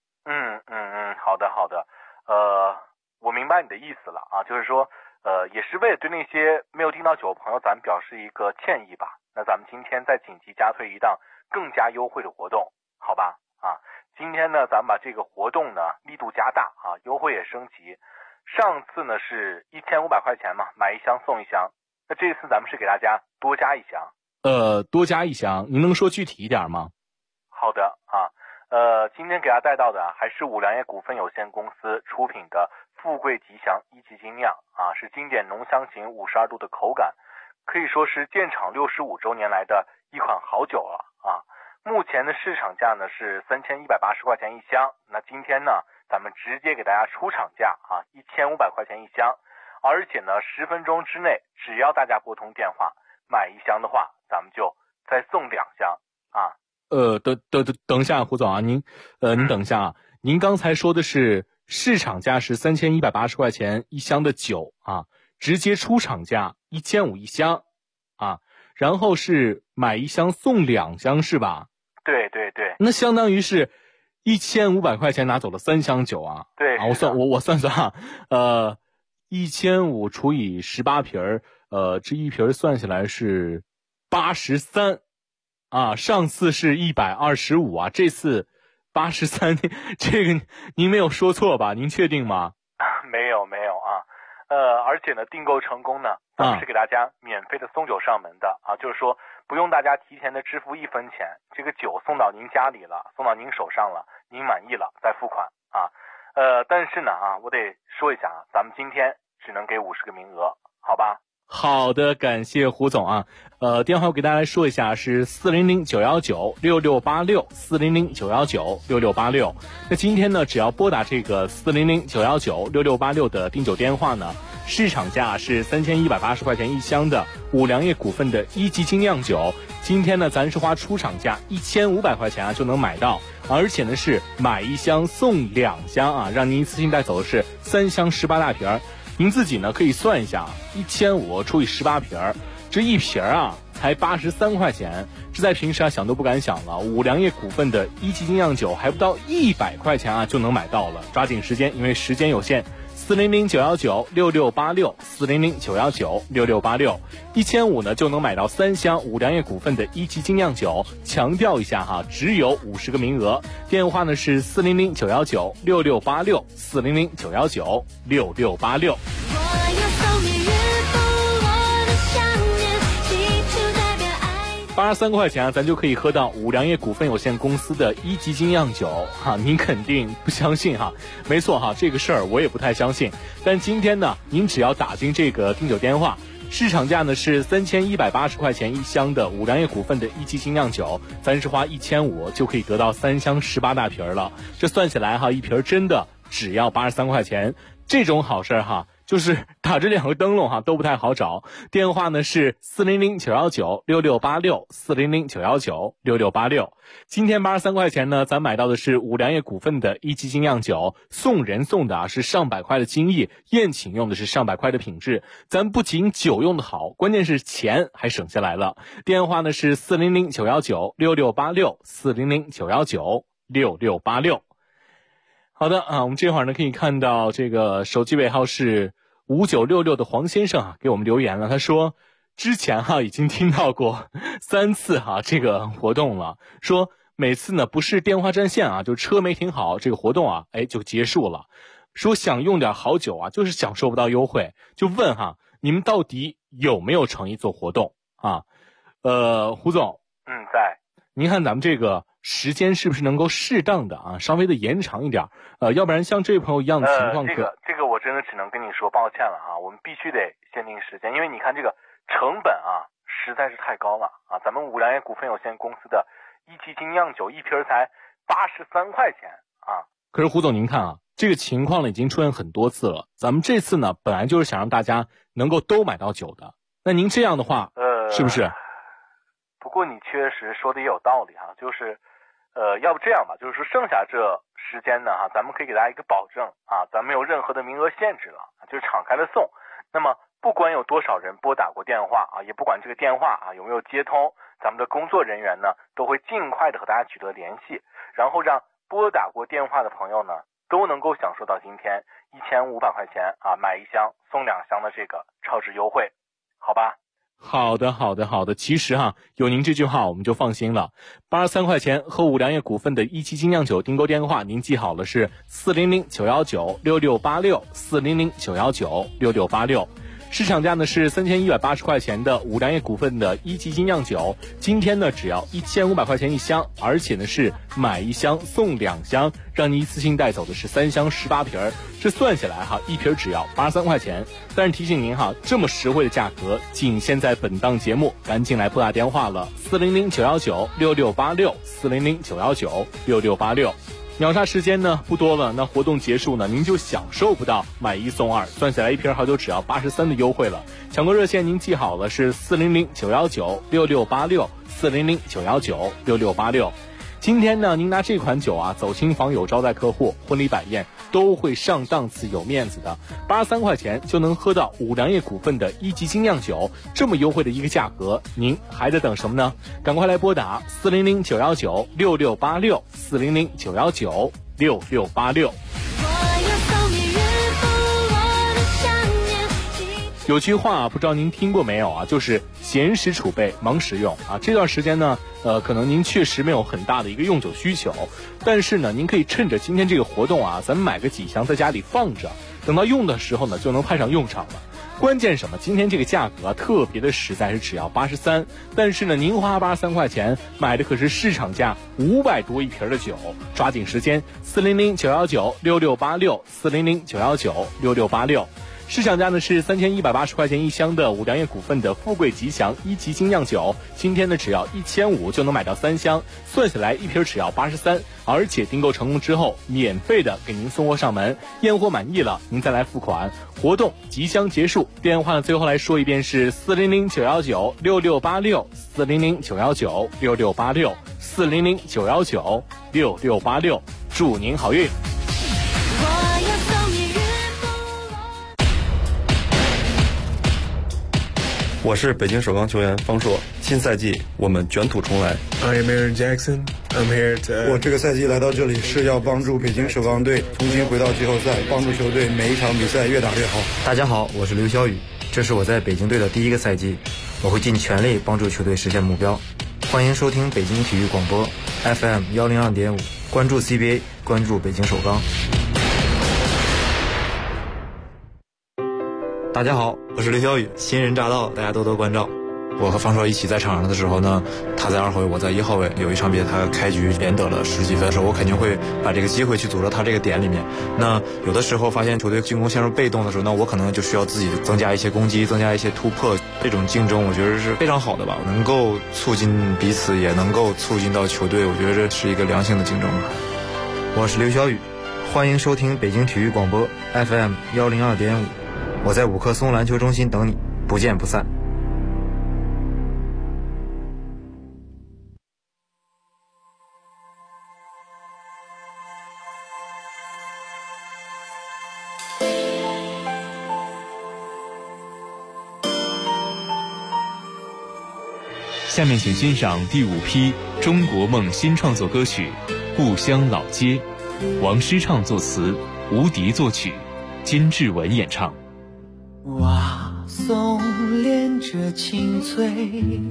好的，我明白你的意思了啊，就是说，也是为了对那些没有订到酒的朋友，咱们表示一个歉意吧。那咱们今天再紧急加推一档更加优惠的活动，好吧？啊，今天呢，咱们把这个活动呢力度加大啊，优惠也升级。上次呢是1500块钱嘛，买一箱送一箱。那这次咱们是给大家多加一箱。 多加一箱，您能说具体一点吗？ 好的啊，今天给大家带到的还是五粮液股份有限公司出品的富贵吉祥一级精酿啊，是经典浓香型52度的口感， 可以说是建厂65周年来的一款好酒了啊。目前的市场价呢是3180块钱一箱，那今天呢咱们直接给大家出厂价啊，1500块钱一箱，而且呢10分钟之内，只要大家拨通电话买一箱的话，咱们就再送2箱啊。 等一下，胡总啊，您等一下啊，您刚才说的是市场价是3180块钱一箱的酒啊，直接出厂价1500一箱啊，然后是买一箱送2箱是吧？ 对， 那相当于是1500块钱拿走了3箱酒啊。 对啊，我算算啊，1500除以18瓶这一瓶算下来是83啊，上次是125啊，这次83，这个您没有说错吧？您确定吗？ 没有啊，而且呢，订购成功呢，咱们是给大家免费的送酒上门的啊，就是说不用大家提前的支付1分钱，这个酒送到您家里了，送到您手上了，您满意了再付款啊。但是呢啊，我得说一下啊，咱们今天只能给50个名额，好吧？ 好的，感谢胡总啊。电话我给大家来说一下是400-919-6686，400-919-6686。那今天呢，只要拨打这个400-919-6686的订酒电话呢，市场价是3180块钱一箱的五粮液股份的1级精酿酒，今天呢，咱是花出厂价1500块钱啊就能买到，而且呢是买一箱送2箱啊，让您一次性带走的是3箱18大瓶。您自己呢可以算一下，1500除以18瓶，这一瓶啊才83块钱，这在平时啊想都不敢想了。五粮液股份的1级精酿酒还不到100块钱啊就能买到了，抓紧时间，因为时间有限。400-919-6686，400-919-6686，1500呢就能买到3箱五粮液股份的1级精酿酒。强调一下哈，只有50个名额。电话呢是400-919-6686，400-919-6686。83块钱啊，咱就可以喝到五粮液股份有限公司的1级精酿酒哈，您肯定不相信哈？没错哈，这个事儿我也不太相信。但今天呢，您只要打进这个订酒电话，市场价呢是3180块钱一箱的五粮液股份的1级精酿酒，咱是花1500就可以得到3箱18大瓶了。这算起来哈，一瓶真的只要83块钱，这种好事哈。就是打这2个灯笼哈都不太好找，电话呢是400-919-6686，400-919-6686。今天83块钱呢，咱买到的是五粮液股份的1级精酿酒，送人送的是上百块的精益，宴请用的是上百块的品质。咱不仅酒用的好，关键是钱还省下来了。电话呢是400-919-6686，400-919-6686。好的啊，我们这会儿呢可以看到这个手机尾号是5966的黄先生啊给我们留言了，他说之前已经听到过3次这个活动了，说每次呢不是电话占线就车没停好，这个活动就结束了，说想用点好酒就是享受不到优惠，就问你们到底有没有诚意做活动啊？胡总， 在。 您看咱们这个时间是不是能够适当的稍微的延长一点？要不然像这位朋友一样的情况这个我真的只能跟你说抱歉了我们必须得限定时间，因为你看这个成本实在是太高了咱们五粮液股份有限公司的1级精酿酒一瓶才83块钱可是胡总您看这个情况呢已经出现很多次了，咱们这次呢本来就是想让大家能够都买到酒的，那您这样的话是不是？ 不过你确实说的也有道理就是要不这样吧，就是说剩下这时间呢咱们可以给大家一个保证咱没有任何的名额限制了，就是敞开了送。那么不管有多少人拨打过电话也不管这个电话有没有接通，咱们的工作人员呢都会尽快的和大家取得联系，然后让拨打过电话的朋友呢都能够享受到今天1500块钱买1箱送2箱的这个超值优惠，好吧？ 好的，其实有您这句话我们就放心了。83块钱和五粮液股份的1级精酿酒订购电话您记好了，是400-919-6686，400-919-6686。 市场价呢是3180块钱的五粮液股份的一级精酿酒，今天呢只要1500块钱一箱，而且呢是买1箱送2箱，让你一次性带走的是3箱18瓶，这算下来一瓶只要83块钱。但是提醒您这么实惠的价格仅限在本档节目，赶紧来拨打电话了，400-919-6686 400-919-6686。秒杀时间呢不多了，那活动结束呢您就享受不到买1送2，算下来一瓶好酒只要83的优惠了。抢购热线您记好了，是400-919-6686 400-919-6686。今天呢您拿这款酒走亲访友、招待客户、婚礼摆宴都会上档次有面子的，83块钱就能喝到五粮液股份的一级精酿酒，这么优惠的一个价格，您还在等什么呢？赶快来拨打400-919-6686 400-919-6686。有句话不知道您听过没有就是闲时储备，忙时用这段时间呢可能您确实没有很大的一个用酒需求，但是呢您可以趁着今天这个活动咱们买个几箱在家里放着，等到用的时候呢就能派上用场了。关键什么？今天这个价格特别的实在，是只要83，但是呢您花83块钱买的可是市场价500多一瓶的酒，抓紧时间400-919-6686 400-919-6686。市场价呢是3180块钱一箱的五粮液股份的富贵吉祥一级精酿酒，今天呢只要1500就能买到3箱，算下来一瓶只要83，而且订购成功之后免费的给您送货上门，验货满意了您再来付款。活动即将结束，电话呢最后来说一遍是400-919-6686 400-919-6686 400-919-6686，祝您好运。 我是北京首钢球员方硕，新赛季我们卷土重来。 I am Aaron Jackson. I'm here to... 我这个赛季来到这里是要帮助北京首钢队重新回到季后赛，帮助球队每一场比赛越打越好。 大家好，我是刘晓宇，这是我在北京队的第一个赛季，我会尽全力帮助球队实现目标。欢迎收听北京体育广播 FM 102.5，关注 CBA， 关注北京首钢。 大家好，我是刘晓宇，新人乍到，大家多多关照。我和方硕一起在场上的时候呢，他在2号位，我在1号位。有一场比赛他开局连得了10几分的时候，我肯定会把这个机会去组到他这个点里面。那有的时候发现球队进攻陷入被动的时候，那我可能就需要自己增加一些攻击，增加一些突破。这种竞争我觉得是非常好的吧，能够促进彼此，也能够促进到球队，我觉得这是一个良性的竞争。 我是刘晓宇，欢迎收听北京体育广播 FM 102.5，我在5棵松篮球中心等你，不见不散。 下面请欣赏第5批中国梦新创作歌曲《故乡老街》，王诗畅作词，吴迪作曲，金志文演唱。 瓦松连着青翠，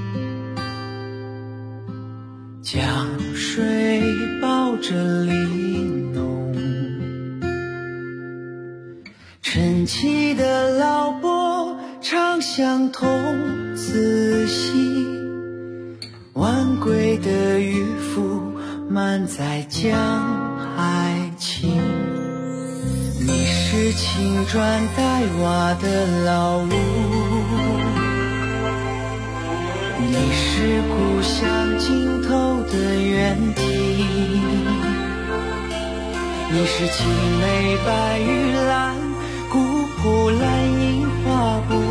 江水抱着玲珑，晨起的老伯唱相同，仔细晚归的渔夫满载江海情。你是青砖黛瓦的老屋，你是故乡尽头的原地，你是青梅白玉兰，古朴蓝印花布，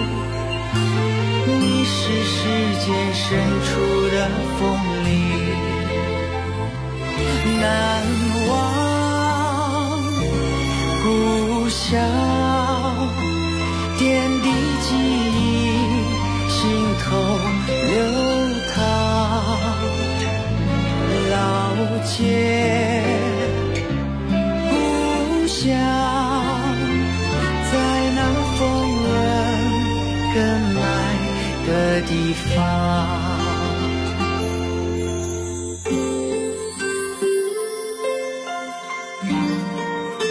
你是世间深处的风铃，难忘故乡点滴记忆，心头流淌。老街故乡，在那丰润耕埋的地方。